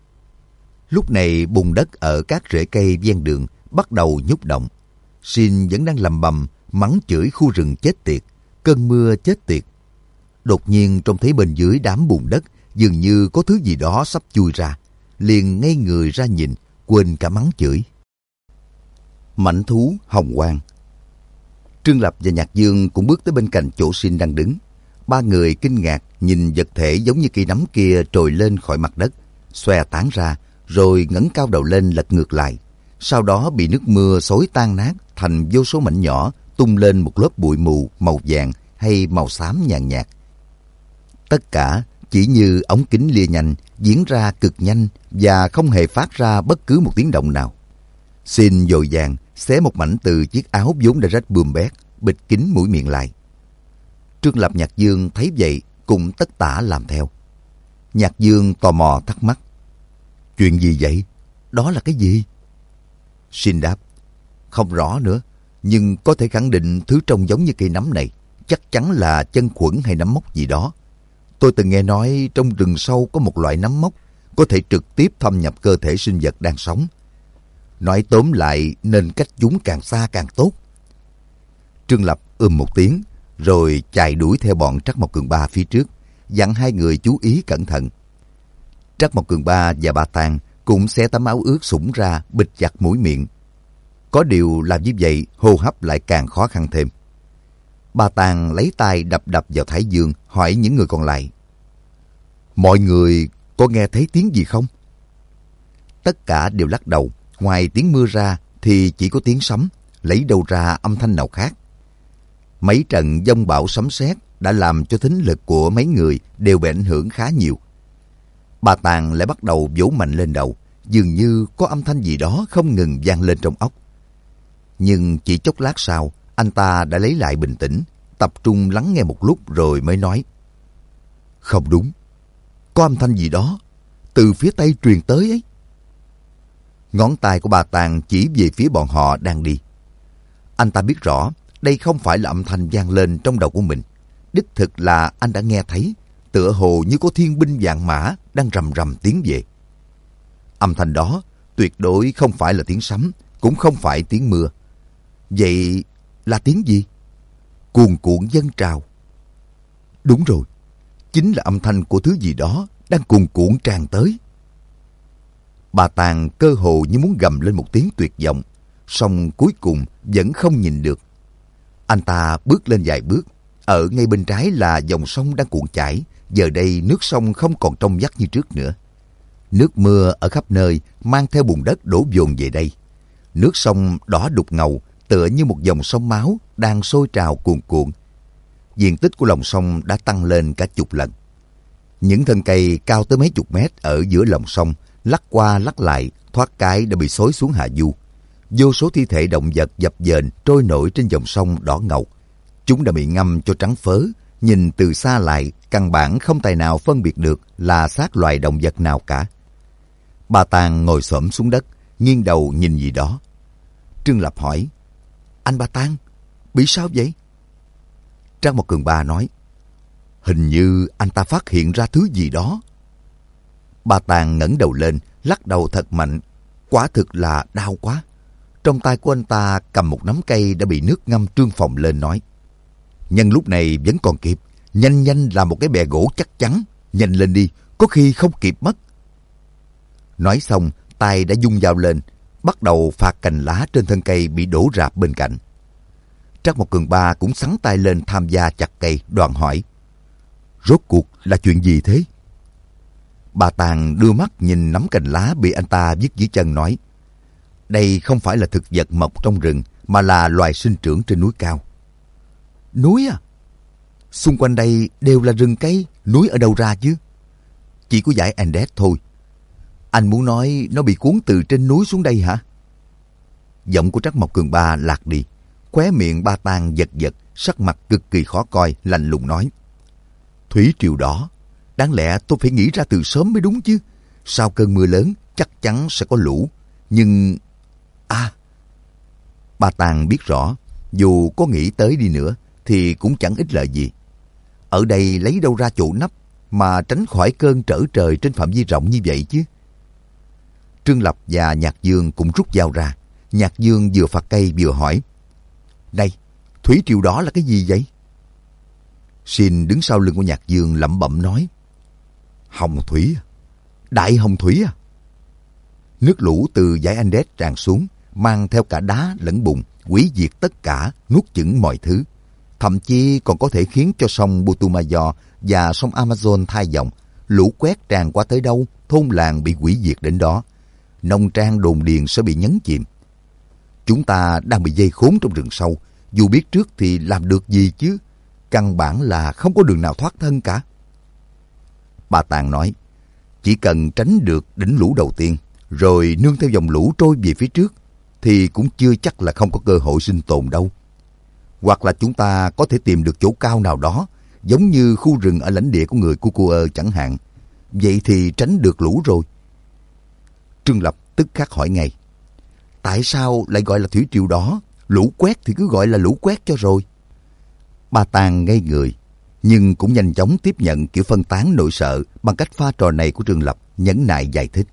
Lúc này bùn đất ở các rễ cây ven đường bắt đầu nhúc động. Xin vẫn đang lầm bầm mắng chửi khu rừng chết tiệt, cơn mưa chết tiệt. Đột nhiên trông thấy bên dưới đám bùn đất dường như có thứ gì đó sắp chui ra, liền ngây người ra nhìn, quên cả mắng chửi. Mãnh thú hồng quang. Trương Lập và Nhạc Dương cũng bước tới bên cạnh chỗ Xin đang đứng. Ba người kinh ngạc nhìn vật thể giống như cây nấm kia trồi lên khỏi mặt đất, xòe tán ra, rồi ngẩng cao đầu lên lật ngược lại. Sau đó bị nước mưa xối tan nát thành vô số mảnh nhỏ, tung lên một lớp bụi mù màu vàng hay màu xám nhàn nhạt. Tất cả chỉ như ống kính lia nhanh, diễn ra cực nhanh và không hề phát ra bất cứ một tiếng động nào. Xin vội vàng xé một mảnh từ chiếc áo vốn đã rách bươm bét, bịt kín mũi miệng lại. Trương Lập, Nhạc Dương thấy vậy cũng tất tả làm theo. Nhạc Dương tò mò thắc mắc. Chuyện gì vậy? Đó là cái gì? Xin đáp. Không rõ nữa, nhưng có thể khẳng định thứ trông giống như cây nấm này chắc chắn là chân khuẩn hay nấm mốc gì đó. Tôi từng nghe nói trong rừng sâu có một loại nấm mốc có thể trực tiếp thâm nhập cơ thể sinh vật đang sống. Nói tóm lại nên cách chúng càng xa càng tốt. Trương Lập ưm một tiếng rồi chạy đuổi theo bọn Trắc Mộc Cường Ba phía trước, dặn hai người chú ý cẩn thận. Trắc Mộc Cường Ba và Ba Tàng cũng xé tấm áo ướt sũng ra bịt chặt mũi miệng. Có điều làm như vậy hô hấp lại càng khó khăn thêm. Ba Tàng lấy tay đập đập vào thái dương, hỏi những người còn lại. Mọi người có nghe thấy tiếng gì không? Tất cả đều lắc đầu. Ngoài tiếng mưa ra thì chỉ có tiếng sấm, lấy đâu ra âm thanh nào khác. Mấy trận giông bão sấm sét đã làm cho thính lực của mấy người đều bị ảnh hưởng khá nhiều. Bà Tàng lại bắt đầu vỗ mạnh lên đầu, dường như có âm thanh gì đó không ngừng vang lên trong óc. Nhưng chỉ chốc lát sau, anh ta đã lấy lại bình tĩnh, tập trung lắng nghe một lúc rồi mới nói. Không đúng, có âm thanh gì đó từ phía tây truyền tới ấy. Ngón tay của bà Tàng chỉ về phía bọn họ đang đi. Anh ta biết rõ đây không phải là âm thanh vang lên trong đầu của mình. Đích thực là anh đã nghe thấy, tựa hồ như có thiên binh vạn mã đang rầm rầm tiến về. Âm thanh đó tuyệt đối không phải là tiếng sấm, cũng không phải tiếng mưa. Vậy là tiếng gì? Cuồn cuộn dâng trào. Đúng rồi, chính là âm thanh của thứ gì đó đang cuồn cuộn tràn tới. Bà Tàng cơ hồ như muốn gầm lên một tiếng tuyệt vọng, song cuối cùng vẫn không nhìn được. Anh ta bước lên vài bước, ở ngay bên trái là dòng sông đang cuộn chảy, giờ đây nước sông không còn trong vắt như trước nữa. Nước mưa ở khắp nơi mang theo bùn đất đổ dồn về đây. Nước sông đỏ đục ngầu, tựa như một dòng sông máu đang sôi trào cuồn cuộn. Diện tích của lòng sông đã tăng lên cả chục lần. Những thân cây cao tới mấy chục mét ở giữa lòng sông lắc qua lắc lại, thoát cái đã bị xối xuống hạ du. Vô số thi thể động vật dập dềnh trôi nổi trên dòng sông đỏ ngầu. Chúng đã bị ngâm cho trắng phớ, nhìn từ xa lại căn bản không tài nào phân biệt được là xác loài động vật nào cả. Bà Tàng ngồi xổm xuống đất, nghiêng đầu nhìn gì đó. Trương Lập hỏi, anh Ba Tàng, bị sao vậy? Trắc Mộc Cường Ba nói, hình như anh ta phát hiện ra thứ gì đó. Ba Tàng ngẩng đầu lên, lắc đầu thật mạnh. Quả thực là đau quá. Trong tay của anh ta cầm một nắm cây đã bị nước ngâm trương phồng lên nói, nhân lúc này vẫn còn kịp, nhanh nhanh làm một cái bè gỗ chắc chắn, nhanh lên đi, có khi không kịp mất. Nói xong, tay đã vung dao lên, bắt đầu phạt cành lá trên thân cây bị đổ rạp bên cạnh. Trắc Mộc Cường Ba cũng xắn tay lên tham gia chặt cây, đoàn hỏi, rốt cuộc là chuyện gì thế? Bà Tàng đưa mắt nhìn nắm cành lá bị anh ta vứt dưới chân nói, đây không phải là thực vật mọc trong rừng, mà là loài sinh trưởng trên núi cao. Núi à? Xung quanh đây đều là rừng cây, núi ở đâu ra chứ? Chỉ có dãy Andes thôi. Anh muốn nói nó bị cuốn từ trên núi xuống đây hả? Giọng của Trắc Mộc Cường Ba lạc đi. Khóe miệng Ba Tàng giật giật, sắc mặt cực kỳ khó coi, lạnh lùng nói, thủy triều đỏ, đáng lẽ tôi phải nghĩ ra từ sớm mới đúng chứ. Sau cơn mưa lớn chắc chắn sẽ có lũ. Nhưng... À... Ba Tàng biết rõ, dù có nghĩ tới đi nữa thì cũng chẳng ích lợi gì. Ở đây lấy đâu ra chỗ nấp mà tránh khỏi cơn trở trời trên phạm vi rộng như vậy chứ. Trương Lập và Nhạc Dương cũng rút dao ra. Nhạc Dương vừa phạt cây vừa hỏi, này, thủy triều đó là cái gì vậy? Xin đứng sau lưng của Nhạc Dương lẩm bẩm nói, hồng thủy, đại hồng thủy à. Nước lũ từ dãy Andes tràn xuống, mang theo cả đá lẫn bùn, hủy diệt tất cả, nuốt chửng mọi thứ. Thậm chí còn có thể khiến cho sông Putumayo và sông Amazon thay dòng. Lũ quét tràn qua tới đâu, thôn làng bị hủy diệt đến đó. Nông trang đồn điền sẽ bị nhấn chìm. Chúng ta đang bị dây khốn trong rừng sâu. Dù biết trước thì làm được gì chứ? Căn bản là không có đường nào thoát thân cả. Bà Tàng nói, chỉ cần tránh được đỉnh lũ đầu tiên, rồi nương theo dòng lũ trôi về phía trước, thì cũng chưa chắc là không có cơ hội sinh tồn đâu. Hoặc là chúng ta có thể tìm được chỗ cao nào đó, giống như khu rừng ở lãnh địa của người Cucuơ chẳng hạn. Vậy thì tránh được lũ rồi. Trương Lập tức khắc hỏi ngay. Tại sao lại gọi là thủy triều đỏ? Lũ quét thì cứ gọi là lũ quét cho rồi. Ba Tàng ngây người, nhưng cũng nhanh chóng tiếp nhận kiểu phân tán nỗi sợ bằng cách pha trò này của Trương Lập, nhẫn nại giải thích.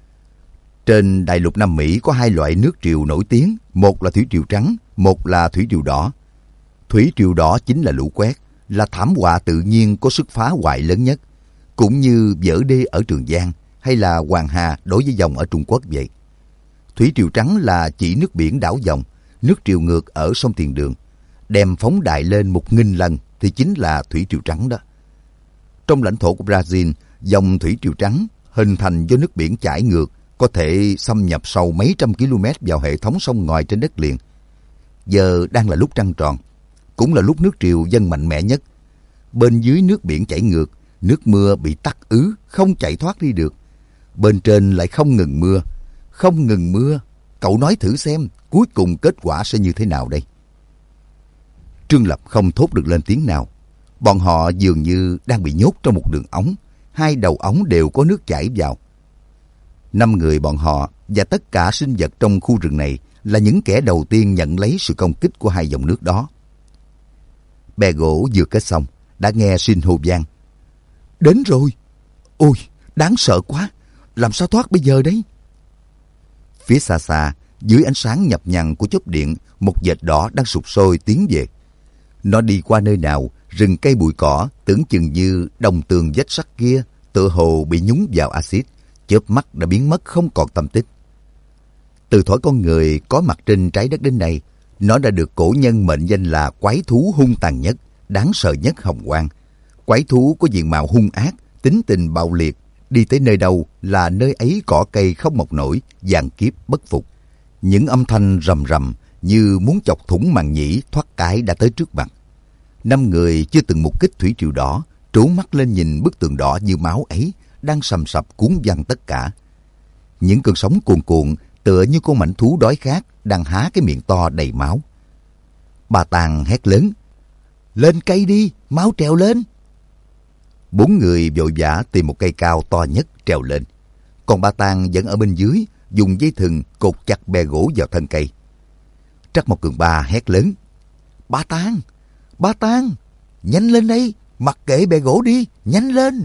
Trên đại lục Nam Mỹ có hai loại nước triều nổi tiếng, một là thủy triều trắng, một là thủy triều đỏ. Thủy triều đỏ chính là lũ quét, là thảm họa tự nhiên có sức phá hoại lớn nhất, cũng như vỡ đê ở Trường Giang hay là Hoàng Hà đối với dòng ở Trung Quốc vậy. Thủy triều trắng là chỉ nước biển đảo dòng, nước triều ngược ở sông Tiền Đường, đem phóng đại lên một nghìn lần thì chính là thủy triều trắng đó. Trong lãnh thổ của Brazil, dòng thủy triều trắng hình thành do nước biển chảy ngược, có thể xâm nhập sâu mấy trăm km vào hệ thống sông ngòi trên đất liền. Giờ đang là lúc trăng tròn, cũng là lúc nước triều dâng mạnh mẽ nhất. Bên dưới nước biển chảy ngược, nước mưa bị tắc ứ, không chạy thoát đi được. Bên trên lại không ngừng mưa, không ngừng mưa. Cậu nói thử xem, cuối cùng kết quả sẽ như thế nào đây? Trương Lập không thốt được lên tiếng nào. Bọn họ dường như đang bị nhốt trong một đường ống, hai đầu ống đều có nước chảy vào. Năm người bọn họ và tất cả sinh vật trong khu rừng này là những kẻ đầu tiên nhận lấy sự công kích của hai dòng nước đó. Bè gỗ vừa kết xong, đã nghe xin hô vang. Đến rồi! Ôi, đáng sợ quá! Làm sao thoát bây giờ đấy? Phía xa xa, dưới ánh sáng nhập nhằn của chớp điện, một vệt đỏ đang sụp sôi tiến về. Nó đi qua nơi nào, rừng cây bụi cỏ tưởng chừng như đồng tường vách sắt kia, tựa hồ bị nhúng vào axit, chớp mắt đã biến mất không còn tăm tích. Từ thuở con người có mặt trên trái đất đến nay, nó đã được cổ nhân mệnh danh là quái thú hung tàn nhất, đáng sợ nhất hồng hoang. Quái thú có diện mạo hung ác, tính tình bạo liệt, đi tới nơi đâu là nơi ấy cỏ cây không mọc nổi, vạn kiếp bất phục. Những âm thanh rầm rầm như muốn chọc thủng màng nhĩ thoát cái đã tới trước mặt. Năm người chưa từng mục kích thủy triều đỏ, trố mắt lên nhìn bức tường đỏ như máu ấy đang sầm sập cuốn văng tất cả. Những cơn sóng cuồn cuộn tựa như con mãnh thú đói khát đang há cái miệng to đầy máu. Bà Tàng hét lớn, lên cây đi, máu trèo lên. Bốn người vội vã tìm một cây cao to nhất trèo lên. Còn bà Tàng vẫn ở bên dưới, dùng dây thừng cột chặt bè gỗ vào thân cây. Trắc Mộc Cường Ba hét lớn, Ba Tàng, Ba Tàng, nhanh lên đây, mặc kệ bè gỗ đi, nhanh lên.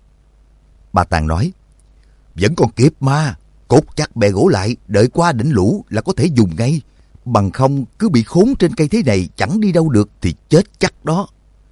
Bà Tàng nói, vẫn còn kịp mà, cột chặt bè gỗ lại, đợi qua đỉnh lũ là có thể dùng ngay. Bằng không cứ bị khốn trên cây thế này chẳng đi đâu được thì chết chắc đó.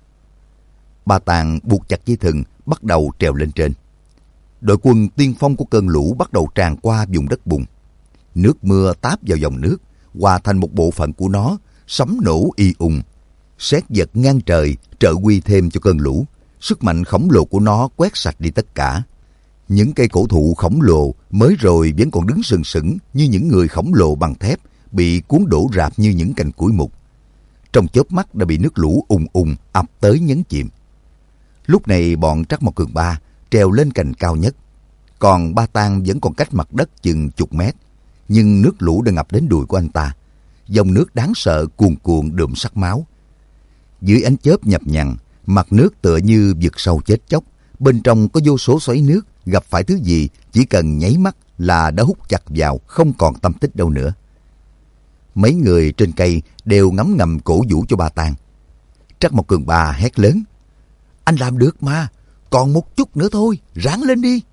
Bà Tàng buộc chặt dây thừng, bắt đầu trèo lên trên. Đội quân tiên phong của cơn lũ bắt đầu tràn qua vùng đất bùn. Nước mưa táp vào dòng nước, hòa thành một bộ phận của nó, sấm nổ y ùng. Sét giật ngang trời, trợ uy thêm cho cơn lũ. Sức mạnh khổng lồ của nó quét sạch đi tất cả. Những cây cổ thụ khổng lồ mới rồi vẫn còn đứng sừng sững như những người khổng lồ bằng thép, bị cuốn đổ rạp như những cành củi mục. Trong chớp mắt đã bị nước lũ ùng ùng ập tới nhấn chìm. Lúc này bọn Trắc Mộc Cường Ba trèo lên cành cao nhất, còn Ba Tàng vẫn còn cách mặt đất chừng chục mét, nhưng nước lũ đã ngập đến đùi của anh ta. Dòng nước đáng sợ cuồn cuộn đượm sắc máu. Dưới ánh chớp nhập nhằn, mặt nước tựa như vực sâu chết chóc, bên trong có vô số xoáy nước, gặp phải thứ gì chỉ cần nháy mắt là đã hút chặt vào, không còn tâm tích đâu nữa. Mấy người trên cây đều ngấm ngầm cổ vũ cho Ba Tàng. Trắc Mộc Cường Ba hét lớn, anh làm được mà, còn một chút nữa thôi, ráng lên đi.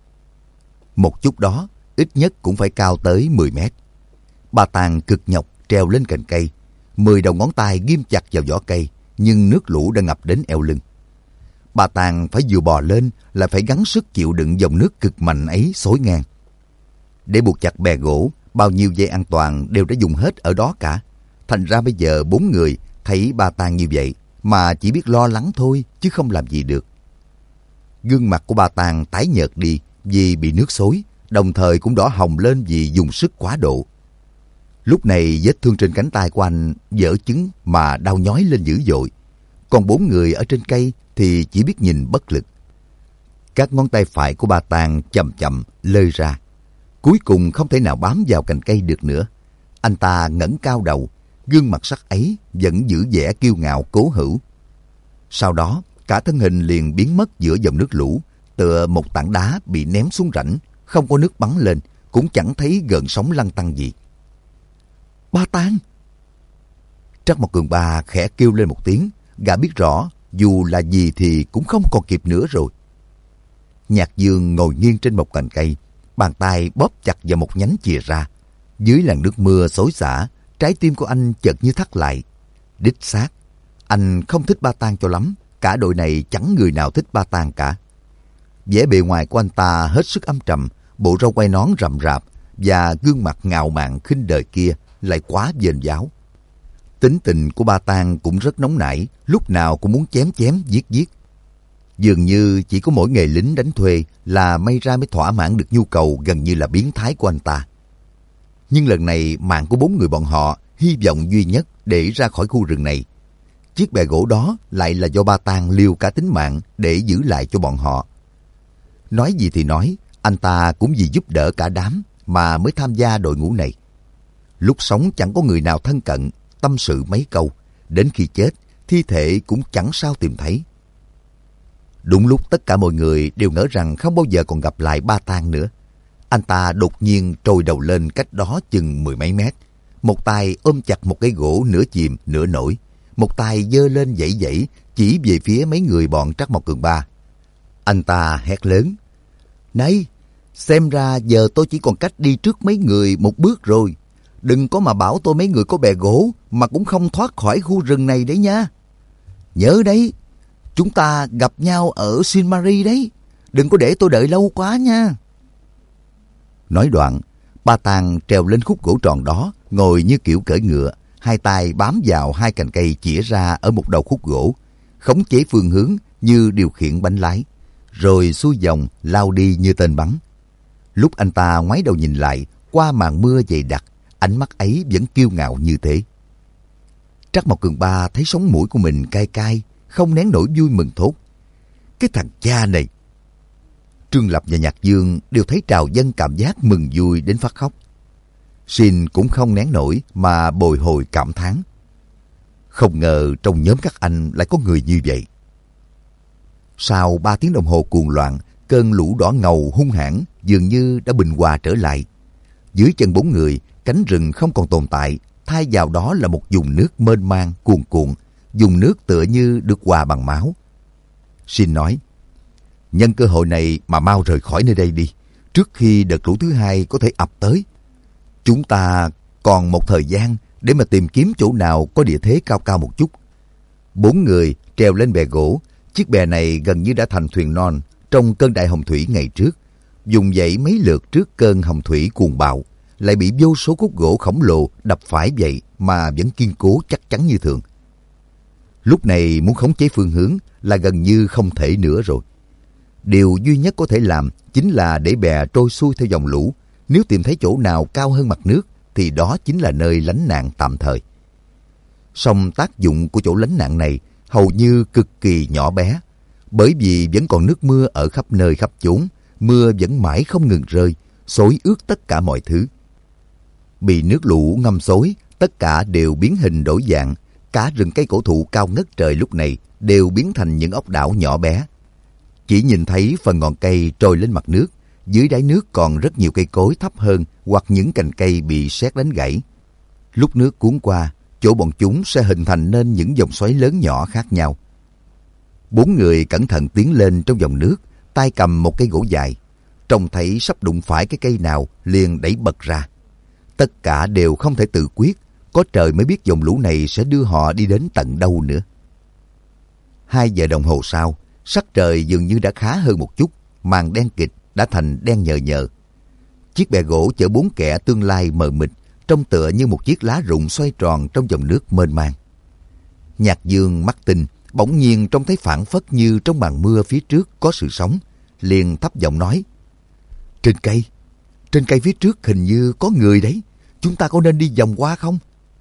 Một chút đó, ít nhất cũng phải cao tới mười mét. Ba Tàng cực nhọc trèo lên cành cây, mười đầu ngón tay ghim chặt vào vỏ cây, nhưng nước lũ đã ngập đến eo lưng. Ba Tàng phải vừa bò lên lại phải gắng sức chịu đựng dòng nước cực mạnh ấy xối ngang. Để buộc chặt bè gỗ, bao nhiêu dây an toàn đều đã dùng hết ở đó cả. Thành ra bây giờ bốn người thấy Ba Tàng như vậy mà chỉ biết lo lắng thôi chứ không làm gì được. Gương mặt của Ba Tàng tái nhợt đi vì bị nước xối, đồng thời cũng đỏ hồng lên vì dùng sức quá độ. Lúc này vết thương trên cánh tay của anh vỡ chứng mà đau nhói lên dữ dội. Còn bốn người ở trên cây thì chỉ biết nhìn bất lực. Các ngón tay phải của Ba Tàng chậm chậm lơi ra. Cuối cùng không thể nào bám vào cành cây được nữa. Anh ta ngẩng cao đầu, gương mặt sắc ấy vẫn giữ vẻ kiêu ngạo cố hữu. Sau đó, cả thân hình liền biến mất giữa dòng nước lũ, tựa một tảng đá bị ném xuống rãnh, không có nước bắn lên, cũng chẳng thấy gợn sóng lăn tăn gì. Ba Tang! Trắc Mộc Cường Ba khẽ kêu lên một tiếng, gã biết rõ dù là gì thì cũng không còn kịp nữa rồi. Nhạc Dương ngồi nghiêng trên một cành cây, bàn tay bóp chặt vào một nhánh chìa ra. Dưới làn nước mưa xối xả, trái tim của anh chợt như thắt lại. Đích xác, anh không thích Ba Tang cho lắm, cả đội này chẳng người nào thích Ba Tang cả. Vẻ bề ngoài của anh ta hết sức âm trầm, bộ râu quai nón rậm rạp và gương mặt ngạo mạn khinh đời kia lại quá vênh váo. Tính tình của Ba Tang cũng rất nóng nảy, lúc nào cũng muốn chém chém giết giết. Dường như chỉ có mỗi nghề lính đánh thuê là may ra mới thỏa mãn được nhu cầu gần như là biến thái của anh ta. Nhưng lần này mạng của bốn người bọn họ hy vọng duy nhất để ra khỏi khu rừng này. Chiếc bè gỗ đó lại là do Ba Tang liều cả tính mạng để giữ lại cho bọn họ. Nói gì thì nói, anh ta cũng vì giúp đỡ cả đám mà mới tham gia đội ngũ này. Lúc sống chẳng có người nào thân cận, tâm sự mấy câu, đến khi chết, thi thể cũng chẳng sao tìm thấy. Đúng lúc tất cả mọi người đều ngỡ rằng không bao giờ còn gặp lại Ba Tang nữa, anh ta đột nhiên trồi đầu lên cách đó chừng mười mấy mét. Một tay ôm chặt một cái gỗ nửa chìm nửa nổi, một tay giơ lên vẫy vẫy chỉ về phía mấy người bọn Trắc Mộc Cường Ba. Anh ta hét lớn: "Này, xem ra giờ tôi chỉ còn cách đi trước mấy người một bước rồi. Đừng có mà bảo tôi mấy người có bè gỗ mà cũng không thoát khỏi khu rừng này đấy nha. Nhớ đấy, chúng ta gặp nhau ở Sin Mari đấy. Đừng có để tôi đợi lâu quá nha." Nói đoạn, Ba Tang trèo lên khúc gỗ tròn đó, ngồi như kiểu cưỡi ngựa, hai tay bám vào hai cành cây chĩa ra ở một đầu khúc gỗ, khống chế phương hướng như điều khiển bánh lái, rồi xuôi dòng lao đi như tên bắn. Lúc anh ta ngoái đầu nhìn lại, qua màn mưa dày đặc, ánh mắt ấy vẫn kiêu ngạo như thế. Trắc Mộc Cường Ba thấy sống mũi của mình cay cay, không nén nổi vui mừng thốt: "Cái thằng cha này!" Trương Lập và Nhạc Dương đều thấy trào dâng cảm giác mừng vui đến phát khóc. Xin cũng không nén nổi mà bồi hồi cảm thán: không ngờ trong nhóm các anh lại có người như vậy. Sau ba tiếng đồng hồ cuồng loạn, cơn lũ đỏ ngầu hung hãn dường như đã bình hòa trở lại. Dưới chân bốn người, cánh rừng không còn tồn tại, thay vào đó là một vùng nước mênh mang cuồn cuộn, vùng nước tựa như được hòa bằng máu. Xin nói: "Nhân cơ hội này mà mau rời khỏi nơi đây đi, trước khi đợt lũ thứ hai có thể ập tới. Chúng ta còn một thời gian để mà tìm kiếm chỗ nào có địa thế cao cao một chút." Bốn người trèo lên bè gỗ. Chiếc bè này gần như đã thành thuyền non trong cơn đại hồng thủy ngày trước, dùng dậy mấy lượt trước cơn hồng thủy cuồng bạo, lại bị vô số khúc gỗ khổng lồ đập phải vậy mà vẫn kiên cố chắc chắn như thường. Lúc này muốn khống chế phương hướng là gần như không thể nữa rồi. Điều duy nhất có thể làm chính là để bè trôi xuôi theo dòng lũ. Nếu tìm thấy chỗ nào cao hơn mặt nước thì đó chính là nơi lánh nạn tạm thời. Song tác dụng của chỗ lánh nạn này hầu như cực kỳ nhỏ bé, bởi vì vẫn còn nước mưa ở khắp nơi khắp chốn, mưa vẫn mãi không ngừng rơi, xối ướt tất cả mọi thứ. Bị nước lũ ngâm xối, tất cả đều biến hình đổi dạng, cả rừng cây cổ thụ cao ngất trời lúc này đều biến thành những ốc đảo nhỏ bé. Chỉ nhìn thấy phần ngọn cây trồi lên mặt nước, dưới đáy nước còn rất nhiều cây cối thấp hơn hoặc những cành cây bị sét đánh gãy. Lúc nước cuốn qua, chỗ bọn chúng sẽ hình thành nên những dòng xoáy lớn nhỏ khác nhau. Bốn người cẩn thận tiến lên trong dòng nước, tay cầm một cây gỗ dài. Trông thấy sắp đụng phải cái cây nào liền đẩy bật ra. Tất cả đều không thể tự quyết, có trời mới biết dòng lũ này sẽ đưa họ đi đến tận đâu nữa. Hai giờ đồng hồ sau, sắc trời dường như đã khá hơn một chút, màn đen kịt đã thành đen nhờ nhờ. Chiếc bè gỗ chở bốn kẻ tương lai mờ mịt, trông tựa như một chiếc lá rụng xoay tròn trong dòng nước mênh mang. Nhạc Dương mắt tinh, bỗng nhiên trông thấy phảng phất như trong màn mưa phía trước có sự sống, liền thấp giọng nói: "Trên cây, trên cây phía trước hình như có người đấy, chúng ta có nên đi vòng qua không?"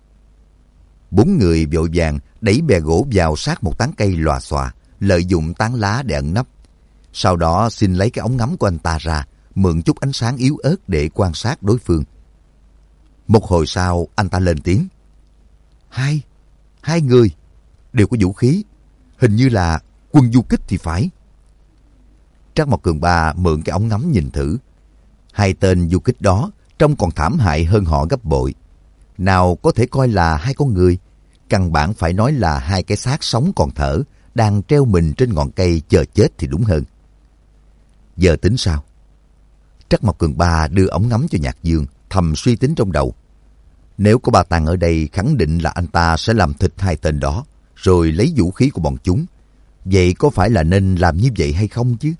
Bốn người vội vàng đẩy bè gỗ vào sát một tán cây lòa xòa, lợi dụng tán lá để ẩn nấp. Sau đó xin lấy cái ống ngắm của anh ta ra, mượn chút ánh sáng yếu ớt để quan sát đối phương. Một hồi sau, anh ta lên tiếng: Hai, hai người, đều có vũ khí. Hình như là quân du kích thì phải. Trác Mộc Cường Ba mượn cái ống ngắm nhìn thử. Hai tên du kích đó trông còn thảm hại hơn họ gấp bội. Nào có thể coi là hai con người, căn bản phải nói là hai cái xác sống còn thở, đang treo mình trên ngọn cây chờ chết thì đúng hơn. Giờ tính sao? Trác Mộc Cường Ba đưa ống ngắm cho Nhạc Dương, thầm suy tính trong đầu. Nếu có Ba Tàng ở đây, khẳng định là anh ta sẽ làm thịt hai tên đó, rồi lấy vũ khí của bọn chúng. Vậy có phải là nên làm như vậy hay không chứ?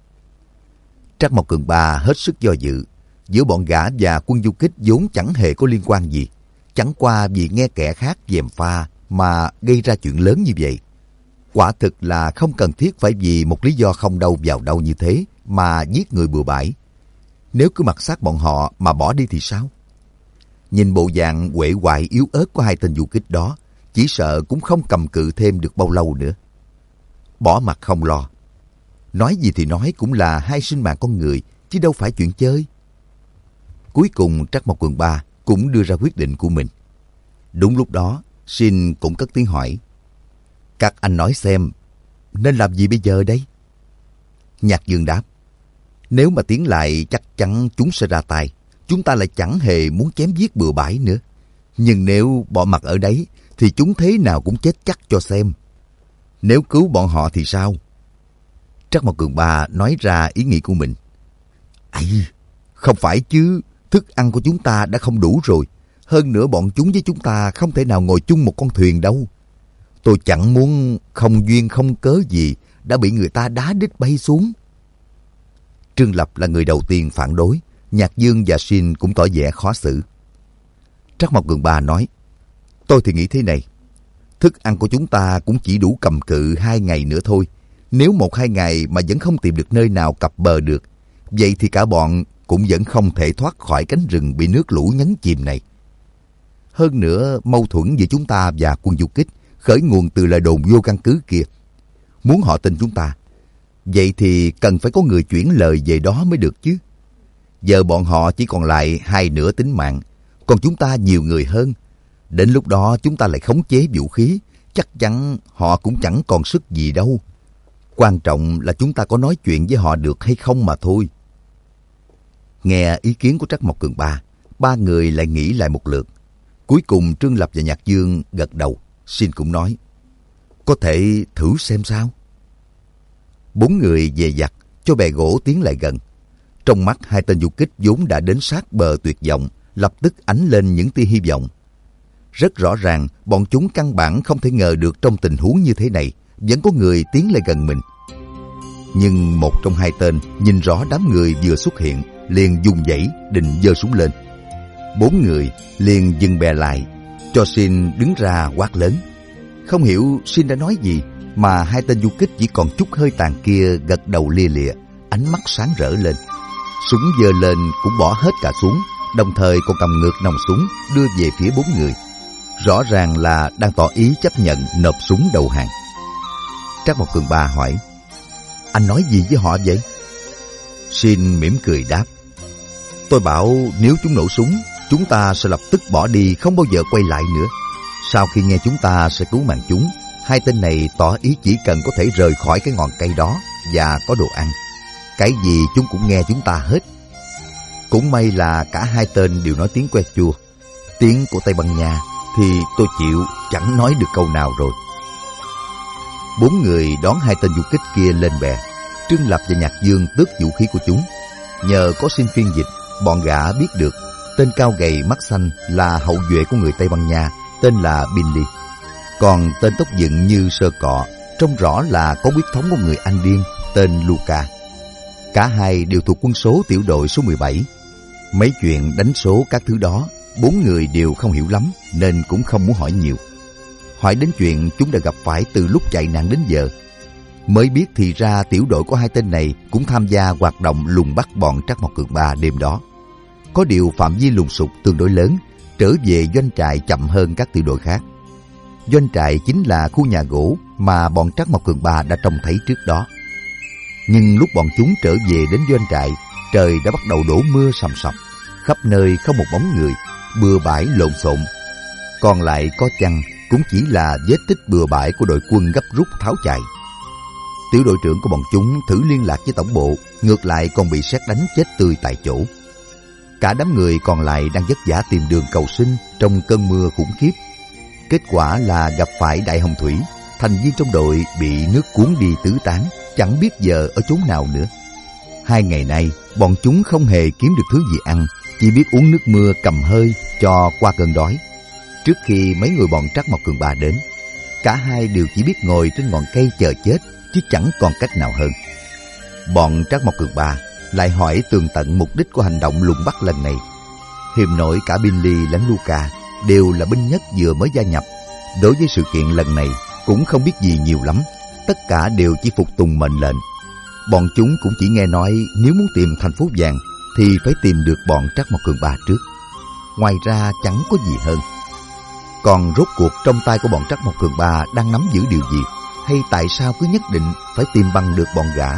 Trác Mộc Cường Ba hết sức do dự. Giữa bọn gã và quân du kích vốn chẳng hề có liên quan gì. Chẳng qua vì nghe kẻ khác gièm pha mà gây ra chuyện lớn như vậy. Quả thực là không cần thiết phải vì một lý do không đâu vào đâu như thế mà giết người bừa bãi. Nếu cứ mặc xác bọn họ mà bỏ đi thì sao? Nhìn bộ dạng uể oải yếu ớt của hai tên du kích đó, chỉ sợ cũng không cầm cự thêm được bao lâu nữa. Bỏ mặt không lo. Nói gì thì nói cũng là hai sinh mạng con người, chứ đâu phải chuyện chơi. Cuối cùng Trác Mộc Cường Ba cũng đưa ra quyết định của mình. Đúng lúc đó, Xin cũng cất tiếng hỏi. Các anh nói xem, nên làm gì bây giờ đây? Nhạc Dương đáp. Nếu mà tiến lại chắc chắn chúng sẽ ra tay. Chúng ta lại chẳng hề muốn chém giết bừa bãi nữa. Nhưng nếu bỏ mặc ở đấy thì chúng thế nào cũng chết chắc cho xem. Nếu cứu bọn họ thì sao? Trác Mộc Cường Ba nói ra ý nghĩ của mình. Ây, không phải chứ, thức ăn của chúng ta đã không đủ rồi. Hơn nữa bọn chúng với chúng ta không thể nào ngồi chung một con thuyền đâu. Tôi chẳng muốn không duyên không cớ gì đã bị người ta đá đít bay xuống. Trương Lập là người đầu tiên phản đối. Nhạc Dương và Xin cũng tỏ vẻ khó xử. Trác Mộc Cường Ba nói, tôi thì nghĩ thế này. Thức ăn của chúng ta cũng chỉ đủ cầm cự hai ngày nữa thôi. Nếu một hai ngày mà vẫn không tìm được nơi nào cập bờ được, vậy thì cả bọn cũng vẫn không thể thoát khỏi cánh rừng bị nước lũ nhấn chìm này. Hơn nữa, mâu thuẫn giữa chúng ta và quân du kích khởi nguồn từ lời đồn vô căn cứ kia. Muốn họ tin chúng ta, vậy thì cần phải có người chuyển lời về đó mới được chứ. Giờ bọn họ chỉ còn lại hai nửa tính mạng, còn chúng ta nhiều người hơn. Đến lúc đó chúng ta lại khống chế vũ khí, chắc chắn họ cũng chẳng còn sức gì đâu. Quan trọng là chúng ta có nói chuyện với họ được hay không mà thôi. Nghe ý kiến của Trác Mộc Cường Ba, ba người lại nghĩ lại một lượt. Cuối cùng Trương Lập và Nhạc Dương gật đầu. Xin cũng nói, có thể thử xem sao. Bốn người dè dặt cho bè gỗ tiến lại gần. Trong mắt hai tên du kích vốn đã đến sát bờ tuyệt vọng, lập tức ánh lên những tia hy vọng. Rất rõ ràng, bọn chúng căn bản không thể ngờ được trong tình huống như thế này, vẫn có người tiến lại gần mình. Nhưng một trong hai tên nhìn rõ đám người vừa xuất hiện, liền dùng dãy định giơ súng lên. Bốn người liền dừng bè lại, cho Xin đứng ra quát lớn. Không hiểu Xin đã nói gì, mà hai tên du kích chỉ còn chút hơi tàn kia gật đầu lia lịa, ánh mắt sáng rỡ lên. Súng giơ lên cũng bỏ hết cả xuống, đồng thời còn cầm ngược nòng súng đưa về phía bốn người. Rõ ràng là đang tỏ ý chấp nhận nộp súng đầu hàng. Trác Mộc Cường Ba hỏi, anh nói gì với họ vậy? Xin mỉm cười đáp, tôi bảo nếu chúng nổ súng, chúng ta sẽ lập tức bỏ đi, không bao giờ quay lại nữa. Sau khi nghe chúng ta sẽ cứu mạng chúng, hai tên này tỏ ý chỉ cần có thể rời khỏi cái ngọn cây đó và có đồ ăn, cái gì chúng cũng nghe chúng ta hết. Cũng may là cả hai tên đều nói tiếng que chua. Tiếng của Tây Ban Nha thì tôi chịu chẳng nói được câu nào rồi. Bốn người đón hai tên du kích kia lên bè. Trương Lập và Nhạc Dương tước vũ khí của chúng. Nhờ có Xin phiên dịch, bọn gã biết được tên cao gầy mắt xanh là hậu duệ của người Tây Ban Nha, tên là Billy. Còn tên tóc dựng như sơ cọ, trông rõ là có huyết thống của người Anh điên, tên Luca. Cả hai đều thuộc quân số tiểu đội số mười bảy. Mấy chuyện đánh số các thứ đó, bốn người đều không hiểu lắm nên cũng không muốn hỏi nhiều. Hỏi đến chuyện chúng đã gặp phải từ lúc chạy nạn đến giờ, mới biết thì ra tiểu đội của hai tên này cũng tham gia hoạt động lùng bắt bọn Trác Mộc Cường Ba đêm đó. Có điều phạm vi lùng sục tương đối lớn, trở về doanh trại chậm hơn các tiểu đội khác. Doanh trại chính là khu nhà gỗ mà bọn Trác Mộc Cường Ba đã trông thấy trước đó. Nhưng lúc bọn chúng trở về đến doanh trại, trời đã bắt đầu đổ mưa sầm sập, khắp nơi không một bóng người, bừa bãi lộn xộn. Còn lại có chăng cũng chỉ là vết tích bừa bãi của đội quân gấp rút tháo chạy. Tiểu đội trưởng của bọn chúng thử liên lạc với tổng bộ, ngược lại còn bị sét đánh chết tươi tại chỗ. Cả đám người còn lại đang vất vả tìm đường cầu sinh trong cơn mưa khủng khiếp. Kết quả là gặp phải đại hồng thủy, thành viên trong đội bị nước cuốn đi tứ tán, chẳng biết giờ ở chốn nào nữa. Hai ngày nay, bọn chúng không hề kiếm được thứ gì ăn, chỉ biết uống nước mưa cầm hơi cho qua cơn đói. Trước khi mấy người bọn Trắc Mộc Cường Ba đến, cả hai đều chỉ biết ngồi trên ngọn cây chờ chết, chứ chẳng còn cách nào hơn. Bọn Trắc Mộc Cường Ba lại hỏi tường tận mục đích của hành động lùng bắt lần này. Hiềm nổi cả Binley lẫn Luca đều là binh nhất vừa mới gia nhập. Đối với sự kiện lần này cũng không biết gì nhiều lắm, tất cả đều chỉ phục tùng mệnh lệnh. Bọn chúng cũng chỉ nghe nói nếu muốn tìm thành phố vàng thì phải tìm được bọn Trắc Mộc Cường Ba trước. Ngoài ra chẳng có gì hơn. Còn rốt cuộc trong tay của bọn Trắc Mộc Cường Ba đang nắm giữ điều gì, hay tại sao cứ nhất định phải tìm bằng được bọn gã,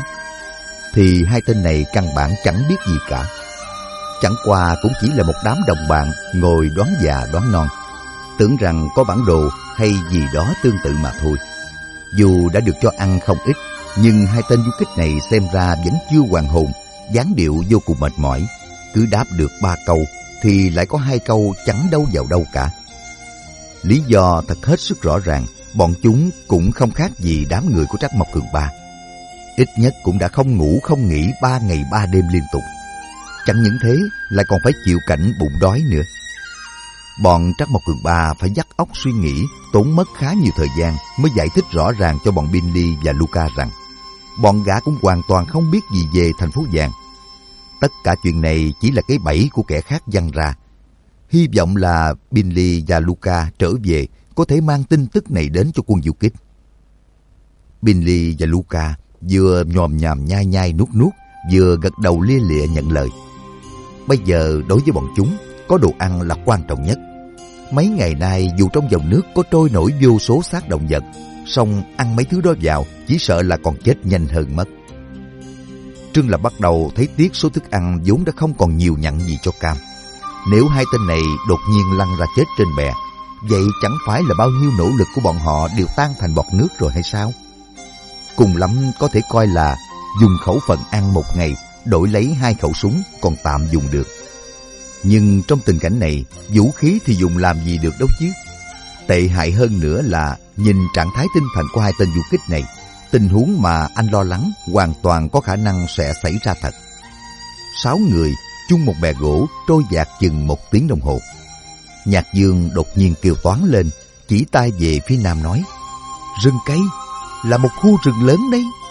thì hai tên này căn bản chẳng biết gì cả. Chẳng qua cũng chỉ là một đám đồng bạn ngồi đoán già đoán non, tưởng rằng có bản đồ hay gì đó tương tự mà thôi. Dù đã được cho ăn không ít, nhưng hai tên du kích này xem ra vẫn chưa hoàn hồn, dáng điệu vô cùng mệt mỏi. Cứ đáp được ba câu thì lại có hai câu chẳng đâu vào đâu cả. Lý do thật hết sức rõ ràng, bọn chúng cũng không khác gì đám người của Trắc Mộc Cường Ba. Ít nhất cũng đã không ngủ không nghỉ ba ngày ba đêm liên tục. Chẳng những thế, lại còn phải chịu cảnh bụng đói nữa. Bọn Trắc Mộc Cường Ba phải dắt óc suy nghĩ, tốn mất khá nhiều thời gian mới giải thích rõ ràng cho bọn Binley và Luca rằng bọn gã cũng hoàn toàn không biết gì về thành phố vàng. Tất cả chuyện này chỉ là cái bẫy của kẻ khác giăng ra. Hy vọng là Binley và Luca trở về có thể mang tin tức này đến cho quân du kích. Binley và Luca vừa nhòm nhòm nhai nhai nuốt nuốt, vừa gật đầu lia lịa nhận lời. Bây giờ đối với bọn chúng, có đồ ăn là quan trọng nhất. Mấy ngày nay dù trong dòng nước có trôi nổi vô số xác động vật, song ăn mấy thứ đó vào chỉ sợ là còn chết nhanh hơn mất. Trương Lập bắt đầu thấy tiếc số thức ăn vốn đã không còn nhiều nhặn gì cho Cam. Nếu hai tên này đột nhiên lăn ra chết trên bè, vậy chẳng phải là bao nhiêu nỗ lực của bọn họ đều tan thành bọt nước rồi hay sao? Cùng lắm có thể coi là dùng khẩu phần ăn một ngày đổi lấy hai khẩu súng còn tạm dùng được. Nhưng trong tình cảnh này, vũ khí thì dùng làm gì được đâu chứ? Tệ hại hơn nữa là nhìn trạng thái tinh thần của hai tên du kích này, tình huống mà anh lo lắng hoàn toàn có khả năng sẽ xảy ra thật. Sáu người chung một bè gỗ trôi dạt chừng một tiếng đồng hồ. Nhạc Dương đột nhiên kêu toáng lên, chỉ tay về phía nam nói: "Rừng cây, là một khu rừng lớn đấy."